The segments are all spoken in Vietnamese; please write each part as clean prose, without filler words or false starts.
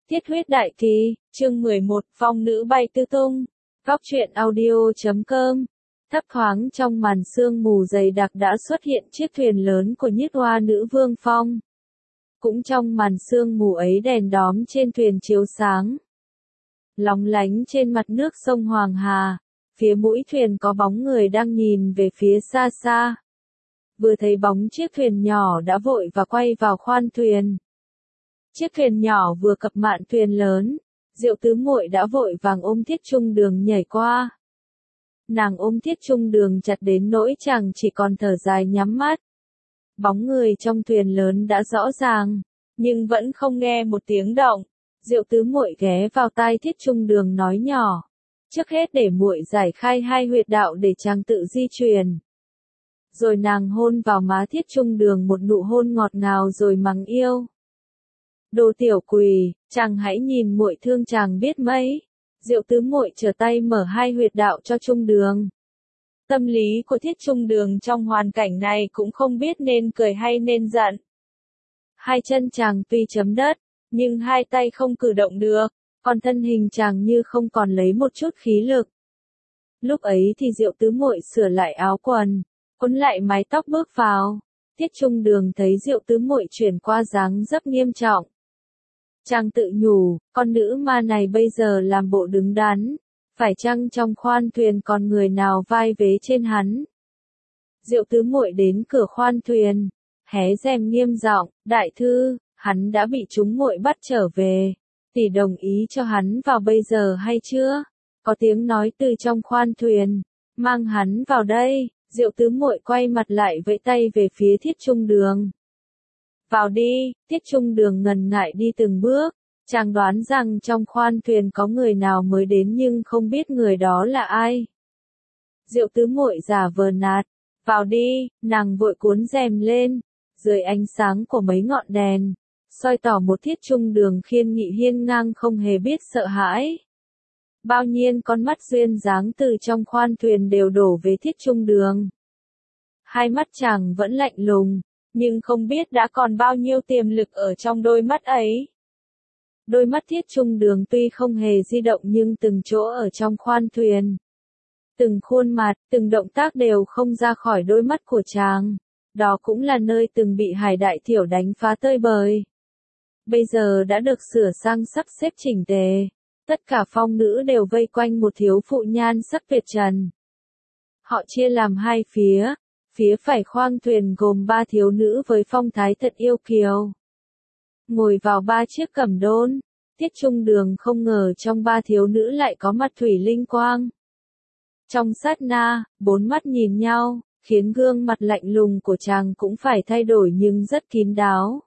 Thiết huyết đại kỳ, chương 11, phong nữ bay tứ tung. Góc truyện audio.com. Thấp thoáng trong màn sương mù dày đặc đã xuất hiện chiếc thuyền lớn của Nhiếp Hoa Nữ Vương Phong. Cũng trong màn sương mù ấy đèn đóm trên thuyền chiếu sáng, lóng lánh trên mặt nước sông Hoàng Hà. Phía mũi thuyền có bóng người đang nhìn về phía xa xa. Vừa thấy bóng chiếc thuyền nhỏ đã vội và quay vào khoan thuyền. Chiếc thuyền nhỏ vừa cập mạn thuyền lớn, Diệu Tứ Muội đã vội vàng ôm Thiết Trung Đường nhảy qua. Nàng ôm Thiết Trung Đường chặt đến nỗi chàng chỉ còn thở dài nhắm mắt. Bóng người trong thuyền lớn đã rõ ràng, nhưng vẫn không nghe một tiếng động. Diệu Tứ Muội ghé vào tai Thiết Trung Đường nói nhỏ: "Trước hết để muội giải khai hai huyệt đạo để chàng tự di chuyển." Rồi nàng hôn vào má Thiết Trung Đường một nụ hôn ngọt ngào rồi mắng yêu: "Đồ tiểu quỷ, chàng hãy nhìn muội thương chàng biết mấy." Diệu Tứ Muội trở tay mở hai huyệt đạo cho Trung Đường. Tâm lý của Thiết Trung Đường trong hoàn cảnh này cũng không biết nên cười hay nên giận. Hai chân chàng tuy chấm đất, nhưng hai tay không cử động được, còn thân hình chàng như không còn lấy một chút khí lực. Lúc ấy thì Diệu Tứ Muội sửa lại áo quần, quấn lại mái tóc bước vào. Thiết Trung Đường thấy Diệu Tứ Muội chuyển qua dáng dấp nghiêm trọng. Chàng tự nhủ, con nữ ma này bây giờ làm bộ đứng đắn, phải chăng trong khoan thuyền còn người nào vai vế trên hắn. Diệu Tứ Muội đến cửa khoan thuyền, hé rèm nghiêm giọng: "Đại thư, hắn đã bị chúng muội bắt trở về, tỷ đồng ý cho hắn vào bây giờ hay chưa?" Có tiếng nói từ trong khoan thuyền: "Mang hắn vào đây." Diệu Tứ Muội quay mặt lại vẫy tay về phía Thiết Trung Đường. "Vào đi." Thiết Trung Đường ngần ngại đi từng bước. Chàng đoán rằng trong khoan thuyền có người nào mới đến nhưng không biết người đó là ai. Diệu Tứ Muội giả vờ nạt: "Vào đi." Nàng vội cuốn rèm lên. Dưới ánh sáng của mấy ngọn đèn, soi tỏ một Thiết Trung Đường khiên nghị hiên ngang không hề biết sợ hãi. Bao nhiêu con mắt duyên dáng từ trong khoan thuyền đều đổ về Thiết Trung Đường. Hai mắt chàng vẫn lạnh lùng, nhưng không biết đã còn bao nhiêu tiềm lực ở trong đôi mắt ấy. Đôi mắt Thiết Trung Đường tuy không hề di động nhưng từng chỗ ở trong khoan thuyền, từng khuôn mặt, từng động tác đều không ra khỏi đôi mắt của chàng. Đó cũng là nơi từng bị Hải Đại Thiểu đánh phá tơi bời. Bây giờ đã được sửa sang sắp xếp chỉnh tề. Tất cả phong nữ đều vây quanh một thiếu phụ nhan sắc tuyệt trần. Họ chia làm hai phía. Phía phải khoang thuyền gồm ba thiếu nữ với phong thái thật yêu kiều, ngồi vào ba chiếc cẩm đôn. Thiết Trung Đường không ngờ trong ba thiếu nữ lại có mặt Thủy Linh Quang. Trong sát na, bốn mắt nhìn nhau, khiến gương mặt lạnh lùng của chàng cũng phải thay đổi nhưng rất kín đáo.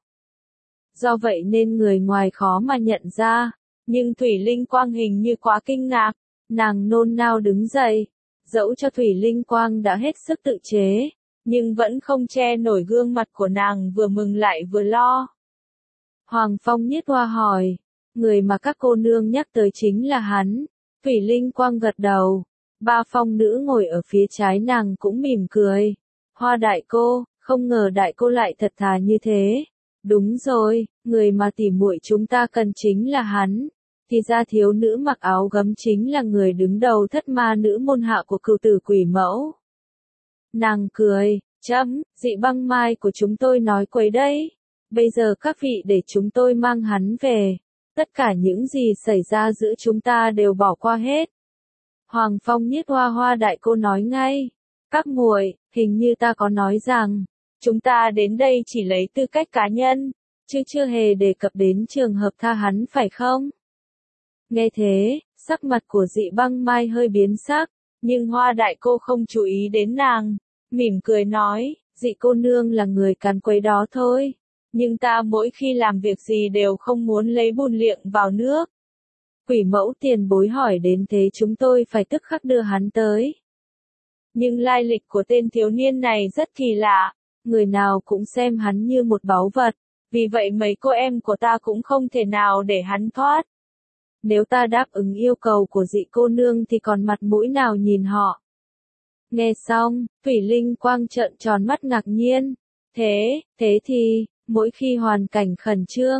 Do vậy nên người ngoài khó mà nhận ra, nhưng Thủy Linh Quang hình như quá kinh ngạc, nàng nôn nao đứng dậy. Dẫu cho Thủy Linh Quang đã hết sức tự chế, nhưng vẫn không che nổi gương mặt của nàng vừa mừng lại vừa lo. Hoàng Phong Nhiếp Hoa hỏi: "Người mà các cô nương nhắc tới chính là hắn?" Thủy Linh Quang gật đầu. Ba phong nữ ngồi ở phía trái nàng cũng mỉm cười. "Hoa đại cô, không ngờ đại cô lại thật thà như thế." "Đúng rồi, người mà tỉ muội chúng ta cần chính là hắn." Thì ra thiếu nữ mặc áo gấm chính là người đứng đầu thất ma nữ môn hạ của Cửu Tử Quỷ Mẫu. Nàng cười: "Chấm, Dị Băng Mai của chúng tôi nói quấy đấy. Bây giờ các vị để chúng tôi mang hắn về. Tất cả những gì xảy ra giữa chúng ta đều bỏ qua hết." Hoàng Phong Nhiếp Hoa Hoa đại cô nói ngay: "Các muội, hình như ta có nói rằng, chúng ta đến đây chỉ lấy tư cách cá nhân, chứ chưa hề đề cập đến trường hợp tha hắn phải không?" Nghe thế, sắc mặt của Dị Băng Mai hơi biến sắc, nhưng Hoa đại cô không chú ý đến nàng, mỉm cười nói: "Dị cô nương là người càn quấy đó thôi, nhưng ta mỗi khi làm việc gì đều không muốn lấy bùn liệng vào nước." Quỷ Mẫu tiền bối hỏi đến thế chúng tôi phải tức khắc đưa hắn tới. Nhưng lai lịch của tên thiếu niên này rất kỳ lạ, người nào cũng xem hắn như một báu vật, vì vậy mấy cô em của ta cũng không thể nào để hắn thoát. Nếu ta đáp ứng yêu cầu của Dị cô nương thì còn mặt mũi nào nhìn họ." Nghe xong, Thủy Linh Quang trợn tròn mắt ngạc nhiên. Thế thì, mỗi khi hoàn cảnh khẩn trương,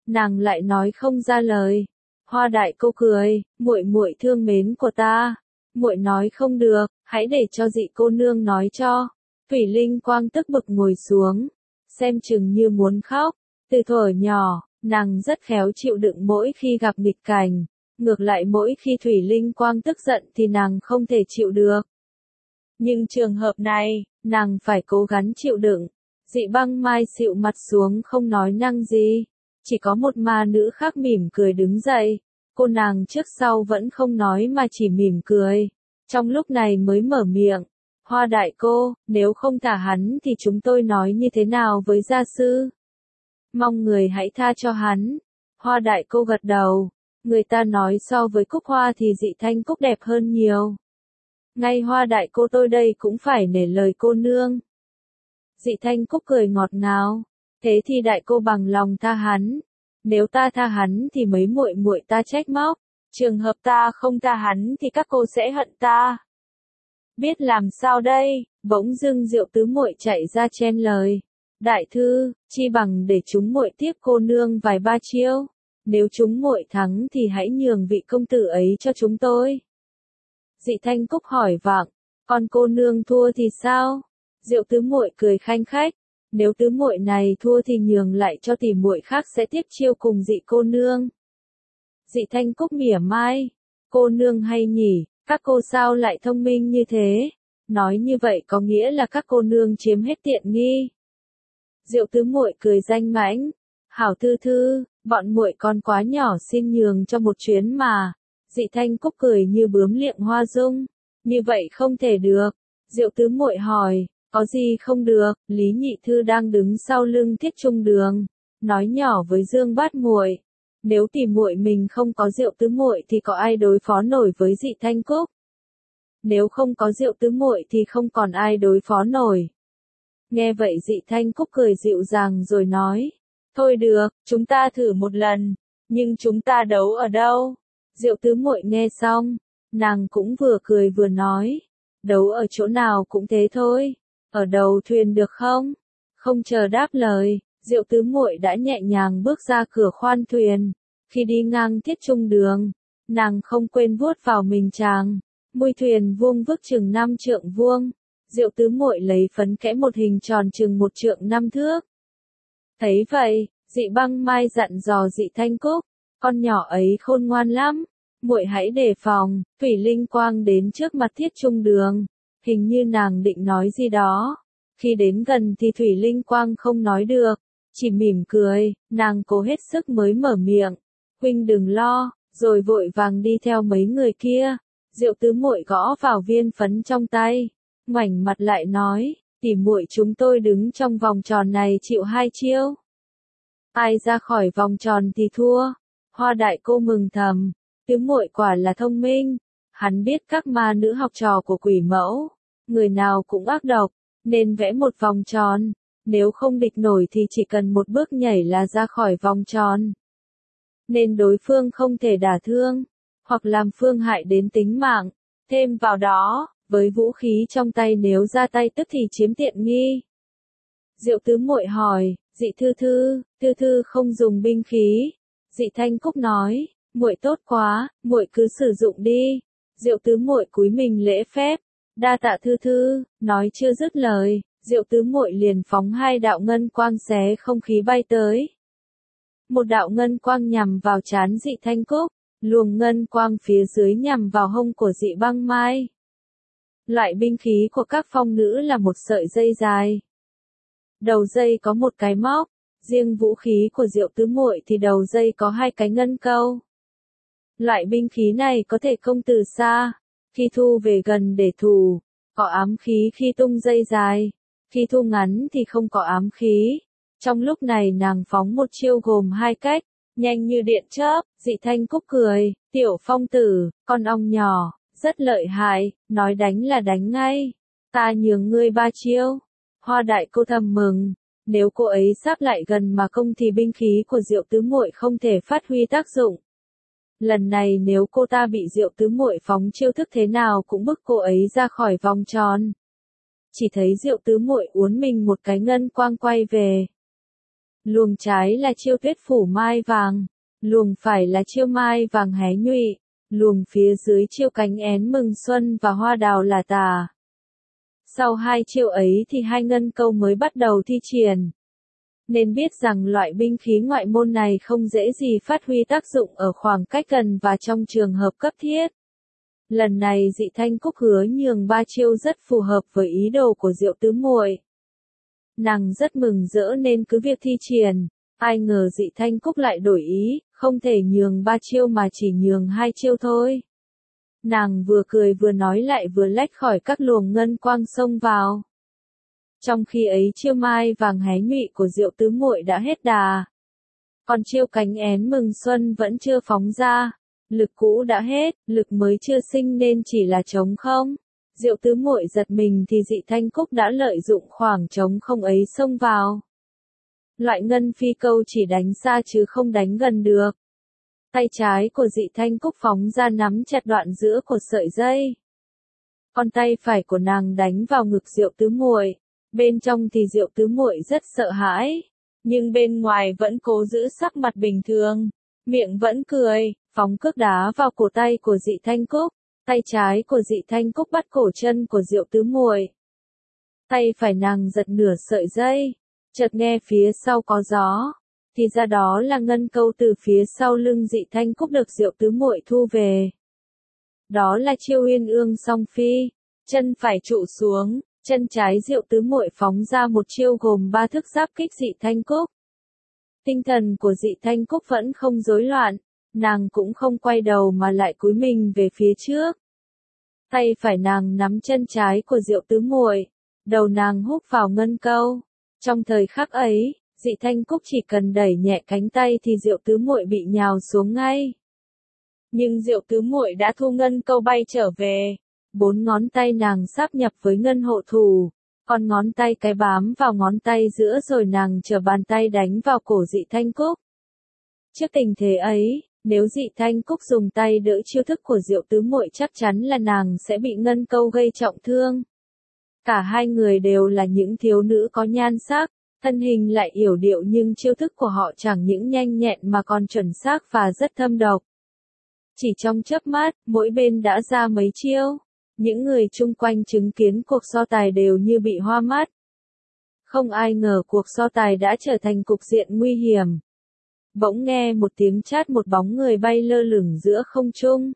nàng lại nói không ra lời. Hoa đại cô cười, muội muội thương mến của ta, muội nói không được, hãy để cho dị cô nương nói cho. Thủy Linh Quang tức bực ngồi xuống, xem chừng như muốn khóc. Từ thuở nhỏ, nàng rất khéo chịu đựng mỗi khi gặp nghịch cảnh, ngược lại mỗi khi Thủy Linh Quang tức giận thì nàng không thể chịu được. Nhưng trường hợp này, nàng phải cố gắng chịu đựng. Dị Băng Mai xịu mặt xuống không nói năng gì, chỉ có một ma nữ khác mỉm cười đứng dậy. Cô nàng trước sau vẫn không nói mà chỉ mỉm cười. Trong lúc này mới mở miệng. Hoa đại cô, nếu không thả hắn thì chúng tôi nói như thế nào với gia sư? Mong người hãy tha cho hắn. Hoa đại cô gật đầu. Người ta nói so với Cúc Hoa thì Dị Thanh Cúc đẹp hơn nhiều. Ngay Hoa đại cô tôi đây cũng phải nể lời cô nương. Dị Thanh Cúc cười ngọt ngào. Thế thì đại cô bằng lòng tha hắn. Nếu ta tha hắn thì mấy muội muội ta trách móc. Trường hợp ta không tha hắn thì các cô sẽ hận ta. Biết làm sao đây? Bỗng dưng Diệu tứ muội chạy ra chen lời. Đại thư, chi bằng để chúng muội tiếp cô nương vài ba chiêu. Nếu chúng muội thắng thì hãy nhường vị công tử ấy cho chúng tôi. Dị Thanh Cúc hỏi vọng, còn cô nương thua thì sao? Diệu tứ muội cười khanh khách. Nếu tứ muội này thua thì nhường lại cho tỷ muội khác sẽ tiếp chiêu cùng dị cô nương. Dị Thanh Cúc mỉa mai. Cô nương hay nhỉ, các cô sao lại thông minh như thế? Nói như vậy có nghĩa là các cô nương chiếm hết tiện nghi. Diệu tứ muội cười danh mãnh. Hảo thư thư, bọn muội còn quá nhỏ xin nhường cho một chuyến mà. Dị Thanh Cúc cười như bướm liệng hoa dung. Như vậy không thể được. Diệu tứ muội hỏi. Có gì không được? Lý Nhị Thư đang đứng sau lưng Thiết Trung Đường, nói nhỏ với Dương Bát muội, nếu tỷ muội mình không có Diệu tứ muội thì có ai đối phó nổi với Dị Thanh Cúc? Nếu không có Diệu tứ muội thì không còn ai đối phó nổi. Nghe vậy Dị Thanh Cúc cười dịu dàng rồi nói, thôi được, chúng ta thử một lần, nhưng chúng ta đấu ở đâu? Diệu tứ muội nghe xong, nàng cũng vừa cười vừa nói, đấu ở chỗ nào cũng thế thôi. Ở đầu thuyền được không? Không chờ đáp lời, Diệu tứ muội đã nhẹ nhàng bước ra cửa khoan thuyền. Khi đi ngang Thiết Trung Đường, nàng không quên vuốt vào mình chàng. Mui thuyền vuông vức chừng 5 trượng vuông. Diệu tứ muội lấy phấn kẽ một hình tròn chừng 1 trượng 5 thước. Thấy vậy, Dị Băng Mai dặn dò Dị Thanh Cúc, con nhỏ ấy khôn ngoan lắm, muội hãy đề phòng. Thủy Linh Quang đến trước mặt Thiết Trung Đường. Hình như nàng định nói gì đó. Khi đến gần thì Thủy Linh Quang không nói được, chỉ mỉm cười, nàng cố hết sức mới mở miệng. Huynh đừng lo, rồi vội vàng đi theo mấy người kia. Diệu tứ muội gõ vào viên phấn trong tay, ngoảnh mặt lại nói, tỷ muội chúng tôi đứng trong vòng tròn này chịu 2 chiêu. Ai ra khỏi vòng tròn thì thua. Hoa đại cô mừng thầm, tứ muội quả là thông minh. Hắn biết các ma nữ học trò của quỷ mẫu, người nào cũng ác độc, nên vẽ một vòng tròn, nếu không địch nổi thì chỉ cần một bước nhảy là ra khỏi vòng tròn. Nên đối phương không thể đả thương, hoặc làm phương hại đến tính mạng, thêm vào đó, với vũ khí trong tay nếu ra tay tức thì chiếm tiện nghi. Diệu tứ muội hỏi, Dị thư thư không dùng binh khí. Dị Thanh Cúc nói, muội tốt quá, muội cứ sử dụng đi. Diệu tứ muội cúi mình lễ phép, đa tạ thư thư. Nói chưa dứt lời, Diệu tứ muội liền phóng 2 đạo ngân quang xé không khí bay tới. Một đạo ngân quang nhằm vào trán Dị Thanh Cúc, luồng ngân quang phía dưới nhằm vào hông của Dị Băng Mai. Loại binh khí của các phong nữ là một sợi dây dài. Đầu dây có một cái móc, riêng vũ khí của Diệu tứ muội thì đầu dây có 2 cái ngân câu. Loại binh khí này có thể công từ xa, khi thu về gần để thủ, có ám khí khi tung dây dài, khi thu ngắn thì không có ám khí. Trong lúc này nàng phóng một chiêu gồm 2 cách, nhanh như điện chớp. Dị Thanh Cúc cười, tiểu phong tử, con ong nhỏ, rất lợi hại, nói đánh là đánh ngay. Ta nhường ngươi 3 chiêu. Hoa đại cô thầm mừng, nếu cô ấy sắp lại gần mà công thì binh khí của Diệu tứ muội không thể phát huy tác dụng. Lần này nếu cô ta bị Diệu tứ muội phóng chiêu thức thế nào cũng bức cô ấy ra khỏi vòng tròn. Chỉ thấy Diệu tứ muội uốn mình một cái ngân quang quay về. luồng trái là chiêu tuyết phủ mai vàng, luồng phải là chiêu mai vàng hé nhụy, luồng phía dưới chiêu cánh én mừng xuân và hoa đào là tà. Sau hai chiêu ấy thì hai ngân câu mới bắt đầu thi triển. Nên biết rằng loại binh khí ngoại môn này không dễ gì phát huy tác dụng ở khoảng cách gần và trong trường hợp cấp thiết. Lần này Dị Thanh Cúc hứa nhường ba chiêu rất phù hợp với ý đồ của Diệu Tứ Muội. Nàng rất mừng rỡ nên cứ việc thi triển, ai ngờ Dị Thanh Cúc lại đổi ý, không thể nhường ba chiêu mà chỉ nhường hai chiêu thôi. Nàng vừa cười vừa nói lại vừa lách khỏi các luồng ngân quang xông vào. Trong khi ấy chiêu mai vàng hé nhụy của Diệu Tứ Muội đã hết đà. Còn chiêu cánh én mừng xuân vẫn chưa phóng ra. Lực cũ đã hết, lực mới chưa sinh nên chỉ là trống không. Diệu Tứ Muội giật mình thì Dị Thanh Cúc đã lợi dụng khoảng trống không ấy xông vào. Loại ngân phi câu chỉ đánh xa chứ không đánh gần được. Tay trái của Dị Thanh Cúc phóng ra nắm chặt đoạn giữa của sợi dây. Còn tay phải của nàng đánh vào ngực Diệu Tứ Muội. Bên trong thì Diệu Tứ Muội rất sợ hãi, nhưng bên ngoài vẫn cố giữ sắc mặt bình thường, miệng vẫn cười, phóng cước đá vào cổ tay của Dị Thanh Cúc. Tay trái của Dị Thanh Cúc bắt cổ chân của Diệu Tứ Muội. Tay phải nàng giật nửa sợi dây, chợt nghe phía sau có gió, thì ra đó là ngân câu từ phía sau lưng Dị Thanh Cúc được Diệu Tứ Muội thu về. Đó là chiêu Uyên Ương Song Phi, chân phải trụ xuống, chân trái Diệu Tứ Muội phóng ra một chiêu gồm 3 thức giáp kích Dị Thanh Cúc. Tinh thần của Dị Thanh Cúc vẫn không rối loạn, nàng cũng không quay đầu mà lại cúi mình về phía trước. Tay phải nàng nắm chân trái của Diệu Tứ Muội, đầu nàng húc vào ngân câu. Trong thời khắc ấy, Dị Thanh Cúc chỉ cần đẩy nhẹ cánh tay thì Diệu Tứ Muội bị nhào xuống ngay. Nhưng Diệu Tứ Muội đã thu ngân câu bay trở về. 4 ngón tay nàng sáp nhập với ngân hộ thủ, còn ngón tay cái bám vào ngón tay giữa rồi nàng trở bàn tay đánh vào cổ Dị Thanh Cúc. Trước tình thế ấy, nếu Dị Thanh Cúc dùng tay đỡ chiêu thức của Diệu Tứ Muội chắc chắn là nàng sẽ bị ngân câu gây trọng thương. Cả hai người đều là những thiếu nữ có nhan sắc, thân hình lại yểu điệu nhưng chiêu thức của họ chẳng những nhanh nhẹn mà còn chuẩn xác và rất thâm độc. Chỉ trong chớp mắt, mỗi bên đã ra mấy chiêu. Những người chung quanh chứng kiến cuộc so tài đều như bị hoa mắt. Không ai ngờ cuộc so tài đã trở thành cục diện nguy hiểm. Bỗng nghe một tiếng chát, một bóng người bay lơ lửng giữa không trung.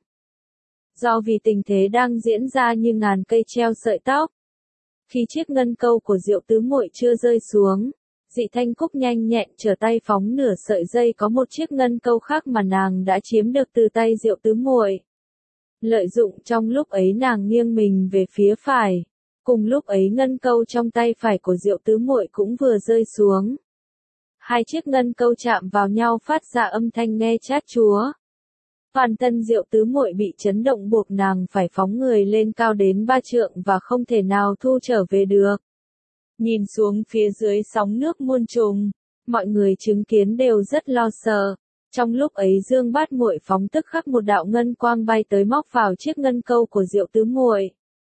Do vì tình thế đang diễn ra như ngàn cây treo sợi tóc. Khi chiếc ngân câu của Diệu Tứ Muội chưa rơi xuống, Dị Thanh Cúc nhanh nhẹn trở tay phóng nửa sợi dây có một chiếc ngân câu khác mà nàng đã chiếm được từ tay Diệu Tứ Muội. Lợi dụng trong lúc ấy nàng nghiêng mình về phía phải, cùng lúc ấy ngân câu trong tay phải của Diệu Tứ Muội cũng vừa rơi xuống. Hai chiếc ngân câu chạm vào nhau phát ra âm thanh nghe chát chúa. Toàn thân Diệu Tứ Muội bị chấn động buộc nàng phải phóng người lên cao đến 3 trượng và không thể nào thu trở về được. Nhìn xuống phía dưới sóng nước muôn trùng, mọi người chứng kiến đều rất lo sợ. Trong lúc ấy Dương Bát Muội phóng tức khắc một đạo ngân quang bay tới móc vào chiếc ngân câu của Diệu Tứ Muội.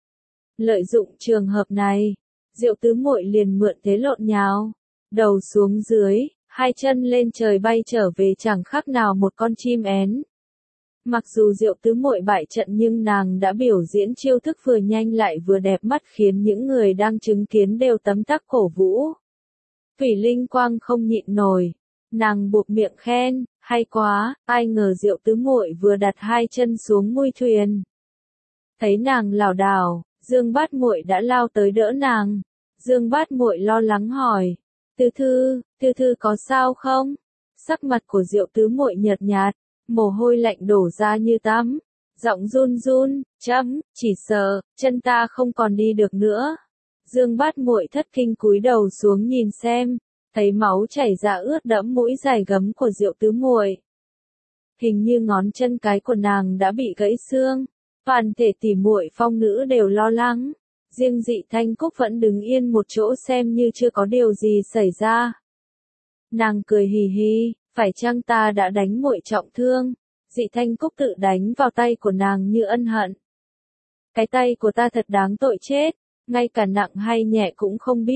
Lợi dụng trường hợp này, Diệu Tứ Muội liền mượn thế lộn nhào, đầu xuống dưới, hai chân lên trời bay trở về chẳng khác nào một con chim én. Mặc dù Diệu Tứ Muội bại trận nhưng nàng đã biểu diễn chiêu thức vừa nhanh lại vừa đẹp mắt khiến những người đang chứng kiến đều tấm tắc cổ vũ. Thủy Linh Quang không nhịn nổi, nàng buộc miệng khen, hay quá, ai ngờ Diệu Tứ Muội vừa đặt hai chân xuống mui thuyền. Thấy nàng lảo đảo, Dương Bát Muội đã lao tới đỡ nàng. Dương Bát Muội lo lắng hỏi, Tư Thư có sao không? Sắc mặt của Diệu Tứ Muội nhợt nhạt, mồ hôi lạnh đổ ra như tắm, giọng run run, chỉ sợ, chân ta không còn đi được nữa. Dương Bát Muội thất kinh cúi đầu xuống nhìn xem, thấy máu chảy ra ướt đẫm mũi dài gấm của Diệu Tứ Muội. Hình như ngón chân cái của nàng đã bị gãy xương, toàn thể tỷ muội phong nữ đều lo lắng. Riêng Dị Thanh Cúc vẫn đứng yên một chỗ xem như chưa có điều gì xảy ra. Nàng cười hì hì, phải chăng ta đã đánh muội trọng thương? Dị Thanh Cúc tự đánh vào tay của nàng như ân hận. Cái tay của ta thật đáng tội chết, ngay cả nặng hay nhẹ cũng không biết.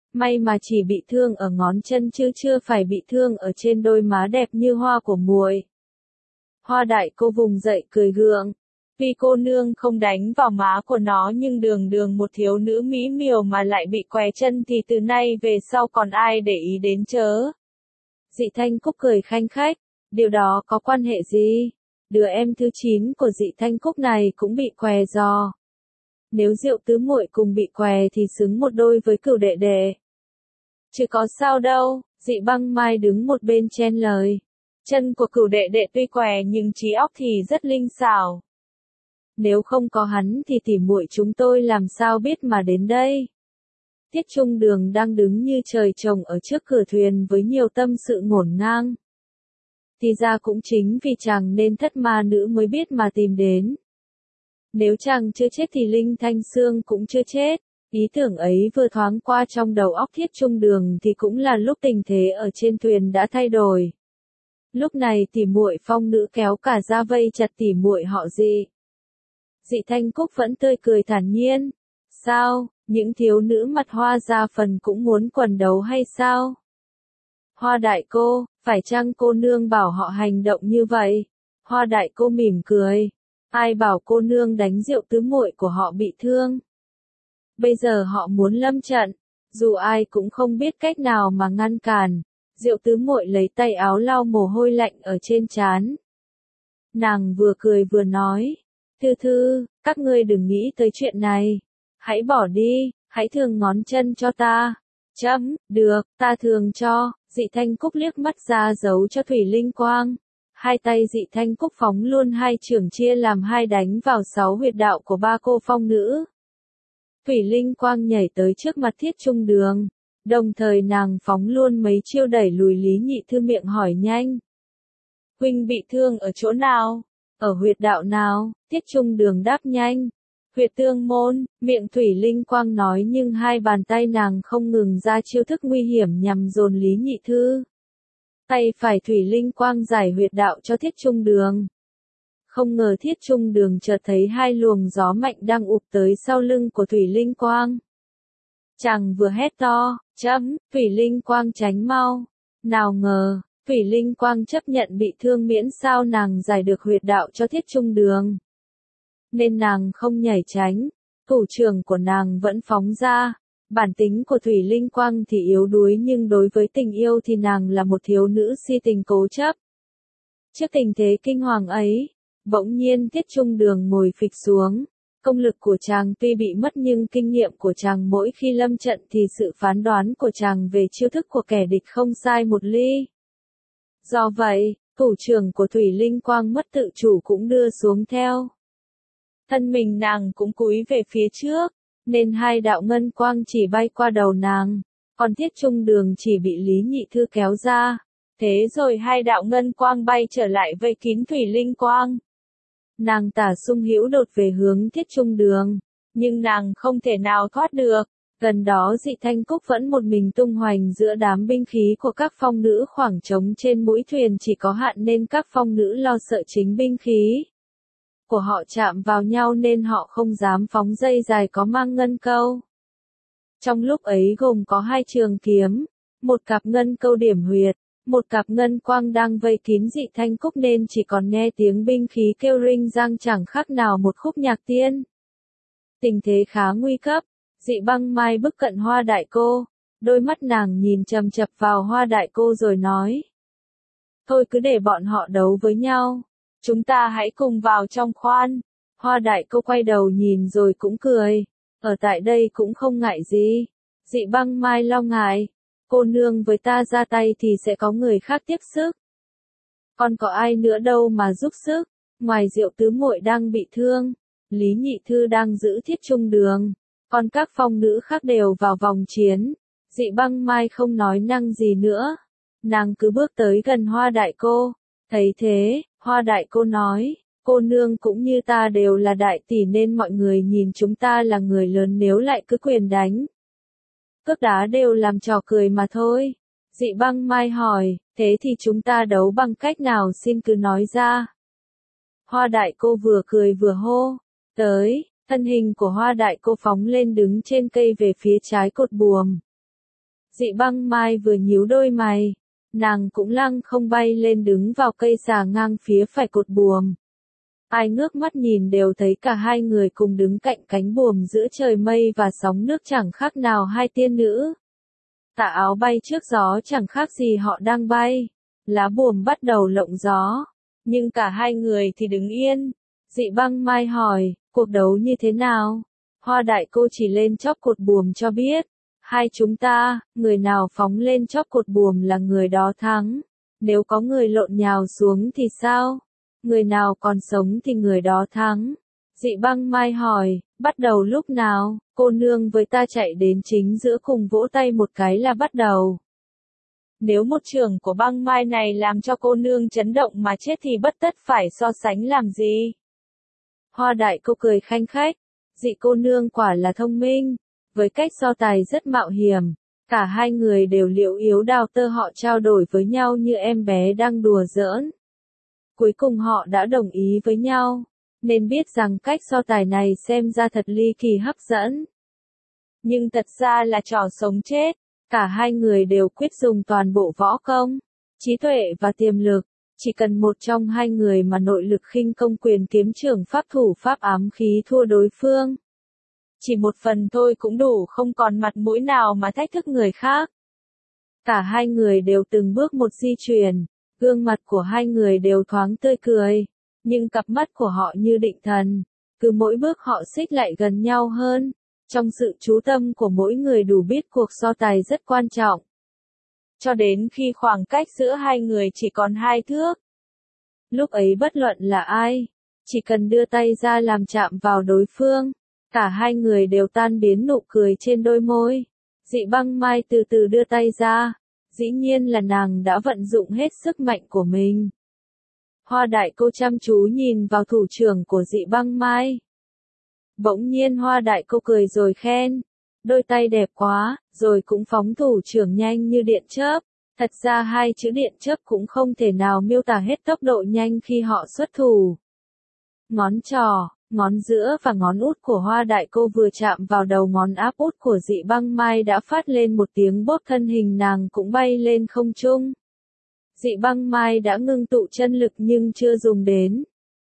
May mà chỉ bị thương ở ngón chân chứ chưa phải bị thương ở trên đôi má đẹp như hoa của muội. Hoa đại cô vùng dậy cười gượng. Vì cô nương không đánh vào má của nó nhưng đường đường một thiếu nữ mỹ miều mà lại bị què chân thì từ nay về sau còn ai để ý đến chớ. Dị Thanh Cúc cười khanh khách. Điều đó có quan hệ gì? Đứa em thứ 9 của Dị Thanh Cúc này cũng bị què giò. Nếu Diệu tứ muội cùng bị què thì xứng một đôi với Cửu đệ đệ. Chứ có sao đâu, Dị Băng Mai đứng một bên chen lời. Chân của Cửu đệ đệ tuy què nhưng trí óc thì rất linh xảo. Nếu không có hắn thì tỉ muội chúng tôi làm sao biết mà đến đây. Tiết Trung Đường đang đứng như trời trồng ở trước cửa thuyền với nhiều tâm sự ngổn ngang. Thì ra cũng chính vì chàng nên thất ma nữ mới biết mà tìm đến. Nếu chàng chưa chết thì Linh Thanh Xương cũng chưa chết. Ý tưởng ấy vừa thoáng qua trong đầu óc Thiết Trung Đường thì cũng là lúc tình thế ở trên thuyền đã thay đổi. Lúc này tỉ muội Phong nữ kéo cả ra vây chặt tỉ muội họ Dị. Dị Thanh Cúc vẫn tươi cười thản nhiên. Sao, những thiếu nữ mặt hoa da phần cũng muốn quần đấu hay sao? Hoa đại cô, phải chăng cô nương bảo họ hành động như vậy? Hoa đại cô mỉm cười. Ai bảo cô nương đánh Diệu tứ muội của họ bị thương? Bây giờ họ muốn lâm trận, dù ai cũng không biết cách nào mà ngăn cản. Diệu tứ muội lấy tay áo lau mồ hôi lạnh ở trên trán. Nàng vừa cười vừa nói. Thư thư, các ngươi đừng nghĩ tới chuyện này. Hãy bỏ đi, hãy thường ngón chân cho ta. Được, ta thường cho. Dị Thanh Cúc liếc mắt ra giấu cho Thủy Linh Quang. Hai tay Dị Thanh Cúc phóng luôn hai chưởng chia làm hai đánh vào 6 huyệt đạo của ba cô phong nữ. Thủy Linh Quang nhảy tới trước mặt Thiết Trung Đường. Đồng thời nàng phóng luôn mấy chiêu đẩy lùi Lý Nhị Thư miệng hỏi nhanh. Huynh bị thương ở chỗ nào? Ở huyệt đạo nào? Thiết Trung Đường đáp nhanh. Huyệt tương môn, miệng Thủy Linh Quang nói nhưng hai bàn tay nàng không ngừng ra chiêu thức nguy hiểm nhằm dồn Lý Nhị Thư. Tay phải Thủy Linh Quang giải huyệt đạo cho Thiết Trung Đường. Không ngờ Thiết Trung Đường chợt thấy hai luồng gió mạnh đang ụp tới sau lưng của Thủy Linh Quang. Chàng vừa hét to, Thủy Linh Quang tránh mau. Nào ngờ, Thủy Linh Quang chấp nhận bị thương miễn sao nàng giải được huyệt đạo cho Thiết Trung Đường. Nên nàng không nhảy tránh, thủ trưởng của nàng vẫn phóng ra. Bản tính của Thủy Linh Quang thì yếu đuối nhưng đối với tình yêu thì nàng là một thiếu nữ si tình cố chấp. Trước tình thế kinh hoàng ấy, bỗng nhiên Thiết Trung Đường ngồi phịch xuống. Công lực của chàng tuy bị mất nhưng kinh nghiệm của chàng mỗi khi lâm trận thì sự phán đoán của chàng về chiêu thức của kẻ địch không sai một ly. Do vậy, thủ trưởng của Thủy Linh Quang mất tự chủ cũng đưa xuống theo. Thân mình nàng cũng cúi về phía trước, nên hai đạo ngân quang chỉ bay qua đầu nàng, còn Thiết Trung Đường chỉ bị Lý Nhị Thư kéo ra. Thế rồi hai đạo ngân quang bay trở lại vây kín Thủy Linh Quang. Nàng tả sung hữu đột về hướng Thiết Trung Đường, nhưng nàng không thể nào thoát được. Gần đó Dị Thanh Cúc vẫn một mình tung hoành giữa đám binh khí của các phong nữ, khoảng trống trên mũi thuyền chỉ có hạn nên các phong nữ lo sợ chính binh khí của họ chạm vào nhau nên họ không dám phóng dây dài có mang ngân câu. Trong lúc ấy gồm có hai trường kiếm, một cặp ngân câu điểm huyệt, một cặp ngân quang đang vây kín Dị Thanh Cúc nên chỉ còn nghe tiếng binh khí kêu rinh rang chẳng khác nào một khúc nhạc tiên. Tình thế khá nguy cấp, Dị Băng Mai bước cận Hoa đại cô, đôi mắt nàng nhìn chằm chằm vào Hoa đại cô rồi nói. Thôi cứ để bọn họ đấu với nhau, chúng ta hãy cùng vào trong khoan. Hoa đại cô quay đầu nhìn rồi cũng cười, ở tại đây cũng không ngại gì. Dị Băng Mai lo ngại, cô nương với ta ra tay thì sẽ có người khác tiếp sức. Còn có ai nữa đâu mà giúp sức, ngoài Diệu tứ muội đang bị thương, Lý Nhị Thư đang giữ Thiết Trung Đường, còn các phong nữ khác đều vào vòng chiến. Dị Băng Mai không nói năng gì nữa, nàng cứ bước tới gần Hoa đại cô. Thấy thế, Hoa đại cô nói, cô nương cũng như ta đều là đại tỷ nên mọi người nhìn chúng ta là người lớn nếu lại cứ quyền đánh cước đá đều làm trò cười mà thôi. Dị Băng Mai hỏi, thế thì chúng ta đấu bằng cách nào, xin cứ nói ra. Hoa đại cô vừa cười vừa hô, tới. Thân hình của Hoa đại cô phóng lên đứng trên cây về phía trái cột buồm. Dị Băng Mai vừa nhíu đôi mày, nàng cũng lăng không bay lên đứng vào cây xà ngang phía phải cột buồm. Ai ngước mắt nhìn đều thấy cả hai người cùng đứng cạnh cánh buồm giữa trời mây và sóng nước chẳng khác nào hai tiên nữ. Tà áo bay trước gió chẳng khác gì họ đang bay. Lá buồm bắt đầu lộng gió, nhưng cả hai người thì đứng yên. Dị Băng Mai hỏi, cuộc đấu như thế nào? Hoa Đại Cô chỉ lên chóp cột buồm cho biết. Hai chúng ta, người nào phóng lên chóp cột buồm là người đó thắng. Nếu có người lộn nhào xuống thì sao? Người nào còn sống thì người đó thắng. Dị Băng Mai hỏi, bắt đầu lúc nào? Cô nương với ta chạy đến chính giữa cùng vỗ tay một cái là bắt đầu. Nếu một trường của Băng Mai này làm cho cô nương chấn động mà chết thì bất tất phải so sánh làm gì. Hoa Đại Cô cười khanh khách, dị cô nương quả là thông minh, với cách so tài rất mạo hiểm, cả hai người đều liễu yếu đào tơ họ trao đổi với nhau như em bé đang đùa giỡn. Cuối cùng họ đã đồng ý với nhau, nên biết rằng cách so tài này xem ra thật ly kỳ hấp dẫn. Nhưng thật ra là trò sống chết. Cả hai người đều quyết dùng toàn bộ võ công, trí tuệ và tiềm lực, chỉ cần một trong hai người mà nội lực khinh công quyền kiếm trưởng pháp thủ pháp ám khí thua đối phương. Chỉ một phần thôi cũng đủ, không còn mặt mũi nào mà thách thức người khác. Cả hai người đều từng bước một di chuyển, gương mặt của hai người đều thoáng tươi cười, nhưng cặp mắt của họ như định thần, cứ mỗi bước họ xích lại gần nhau hơn. Trong sự chú tâm của mỗi người đủ biết cuộc so tài rất quan trọng. Cho đến khi khoảng cách giữa hai người chỉ còn 2 thước. Lúc ấy bất luận là ai, chỉ cần đưa tay ra làm chạm vào đối phương, cả hai người đều tan biến nụ cười trên đôi môi. Dị Băng Mai từ từ đưa tay ra, dĩ nhiên là nàng đã vận dụng hết sức mạnh của mình. Hoa Đại Cô chăm chú nhìn vào thủ trưởng của Dị Băng Mai. Bỗng nhiên Hoa Đại Cô cười rồi khen, đôi tay đẹp quá, rồi cũng phóng thủ trưởng nhanh như điện chớp. Thật ra hai chữ điện chớp cũng không thể nào miêu tả hết tốc độ nhanh khi họ xuất thủ. Ngón trỏ, ngón giữa và ngón út của Hoa Đại Cô vừa chạm vào đầu ngón áp út của Dị Băng Mai đã phát lên một tiếng bốp, thân hình nàng cũng bay lên không trung. Dị Băng Mai đã ngưng tụ chân lực nhưng chưa dùng đến,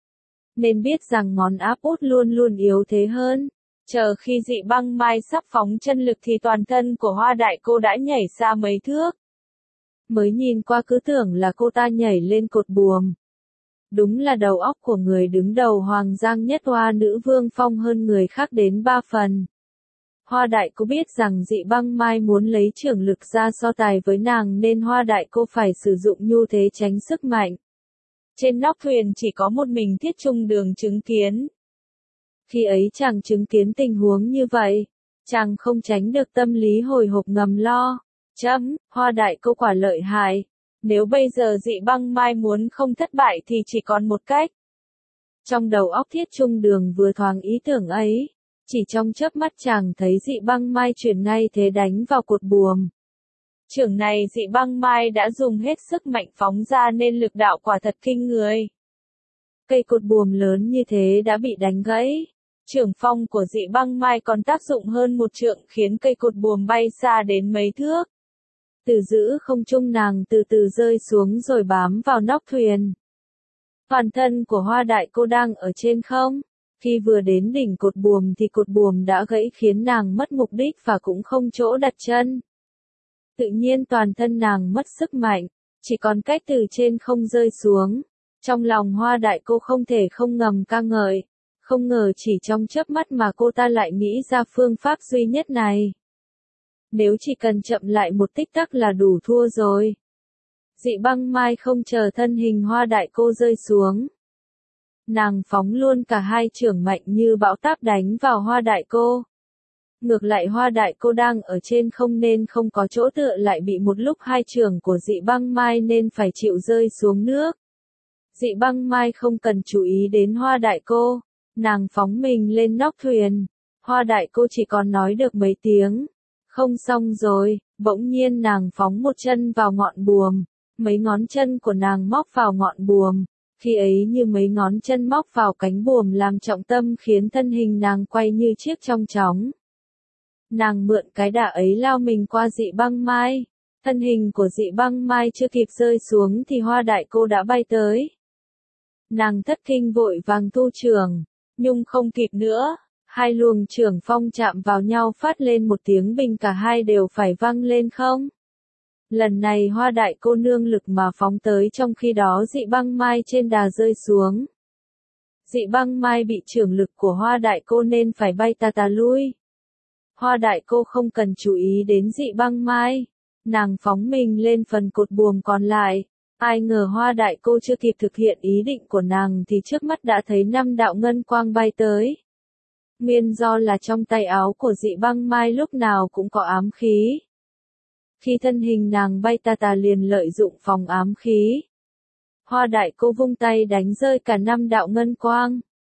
nên biết rằng ngón áp út luôn luôn yếu thế hơn. Chờ khi Dị Băng Mai sắp phóng chân lực thì toàn thân của Hoa Đại Cô đã nhảy xa mấy thước. Mới nhìn qua cứ tưởng là cô ta nhảy lên cột buồm. Đúng là đầu óc của người đứng đầu Hoàng Giang Nhất Hoa Nữ Vương Phong hơn người khác đến 3 phần. Hoa Đại Cô biết rằng Dị Băng Mai muốn lấy trưởng lực ra so tài với nàng nên Hoa Đại Cô phải sử dụng nhu thế tránh sức mạnh. Trên nóc thuyền chỉ có một mình Thiết Trung Đường chứng kiến. Khi ấy chàng chứng kiến tình huống như vậy, chàng không tránh được tâm lý hồi hộp ngầm lo. Hoa Đại Cô quả lợi hại. Nếu bây giờ Dị Băng Mai muốn không thất bại thì chỉ còn một cách. Trong đầu óc Thiết Trung Đường vừa thoáng ý tưởng ấy, chỉ trong chớp mắt chàng thấy Dị Băng Mai chuyển ngay thế đánh vào cột buồm. Chưởng này Dị Băng Mai đã dùng hết sức mạnh phóng ra nên lực đạo quả thật kinh người. Cây cột buồm lớn như thế đã bị đánh gãy. Chưởng phong của Dị Băng Mai còn tác dụng hơn một trượng khiến cây cột buồm bay xa đến mấy thước. Từ giữ không trung nàng từ từ rơi xuống rồi bám vào nóc thuyền. Toàn thân của Hoa Đại Cô đang ở trên không. Khi vừa đến đỉnh cột buồm thì cột buồm đã gãy khiến nàng mất mục đích và cũng không chỗ đặt chân. Tự nhiên toàn thân nàng mất sức mạnh, chỉ còn cách từ trên không rơi xuống. Trong lòng Hoa Đại Cô không thể không ngầm ca ngợi, không ngờ chỉ trong chớp mắt mà cô ta lại nghĩ ra phương pháp duy nhất này. Nếu chỉ cần chậm lại một tích tắc là đủ thua rồi. Dị Băng Mai không chờ thân hình Hoa Đại Cô rơi xuống. Nàng phóng luôn cả hai chưởng mạnh như bão táp đánh vào Hoa Đại Cô. Ngược lại Hoa Đại Cô đang ở trên không nên không có chỗ tựa lại bị một lúc hai chưởng của Dị Băng Mai nên phải chịu rơi xuống nước. Dị Băng Mai không cần chú ý đến Hoa Đại Cô, nàng phóng mình lên nóc thuyền. Hoa Đại Cô chỉ còn nói được mấy tiếng. Không xong rồi, bỗng nhiên nàng phóng một chân vào ngọn buồm. Mấy ngón chân của nàng móc vào ngọn buồm. Khi ấy như mấy ngón chân móc vào cánh buồm làm trọng tâm khiến thân hình nàng quay như chiếc chong chóng. Nàng mượn cái đà ấy lao mình qua Dị Băng Mai. Thân hình của Dị Băng Mai chưa kịp rơi xuống thì Hoa Đại Cô đã bay tới. Nàng thất kinh vội vàng thu trưởng, nhưng không kịp nữa. Hai luồng trưởng phong chạm vào nhau phát lên một tiếng bình, cả hai đều phải văng lên không. Lần này Hoa Đại Cô nương lực mà phóng tới, trong khi đó Dị Băng Mai trên đà rơi xuống. Dị Băng Mai bị trưởng lực của Hoa Đại Cô nên phải bay tà tà lui. Hoa Đại Cô không cần chú ý đến Dị Băng Mai. Nàng phóng mình lên phần cột buồm còn lại. Ai ngờ Hoa Đại Cô chưa kịp thực hiện ý định của nàng thì trước mắt đã thấy 5 đạo ngân quang bay tới. Nguyên do là trong tay áo của Dị Băng Mai lúc nào cũng có ám khí. Khi thân hình nàng bay tà tà liền lợi dụng phòng ám khí. Hoa Đại Cô vung tay đánh rơi cả 5 đạo ngân quang.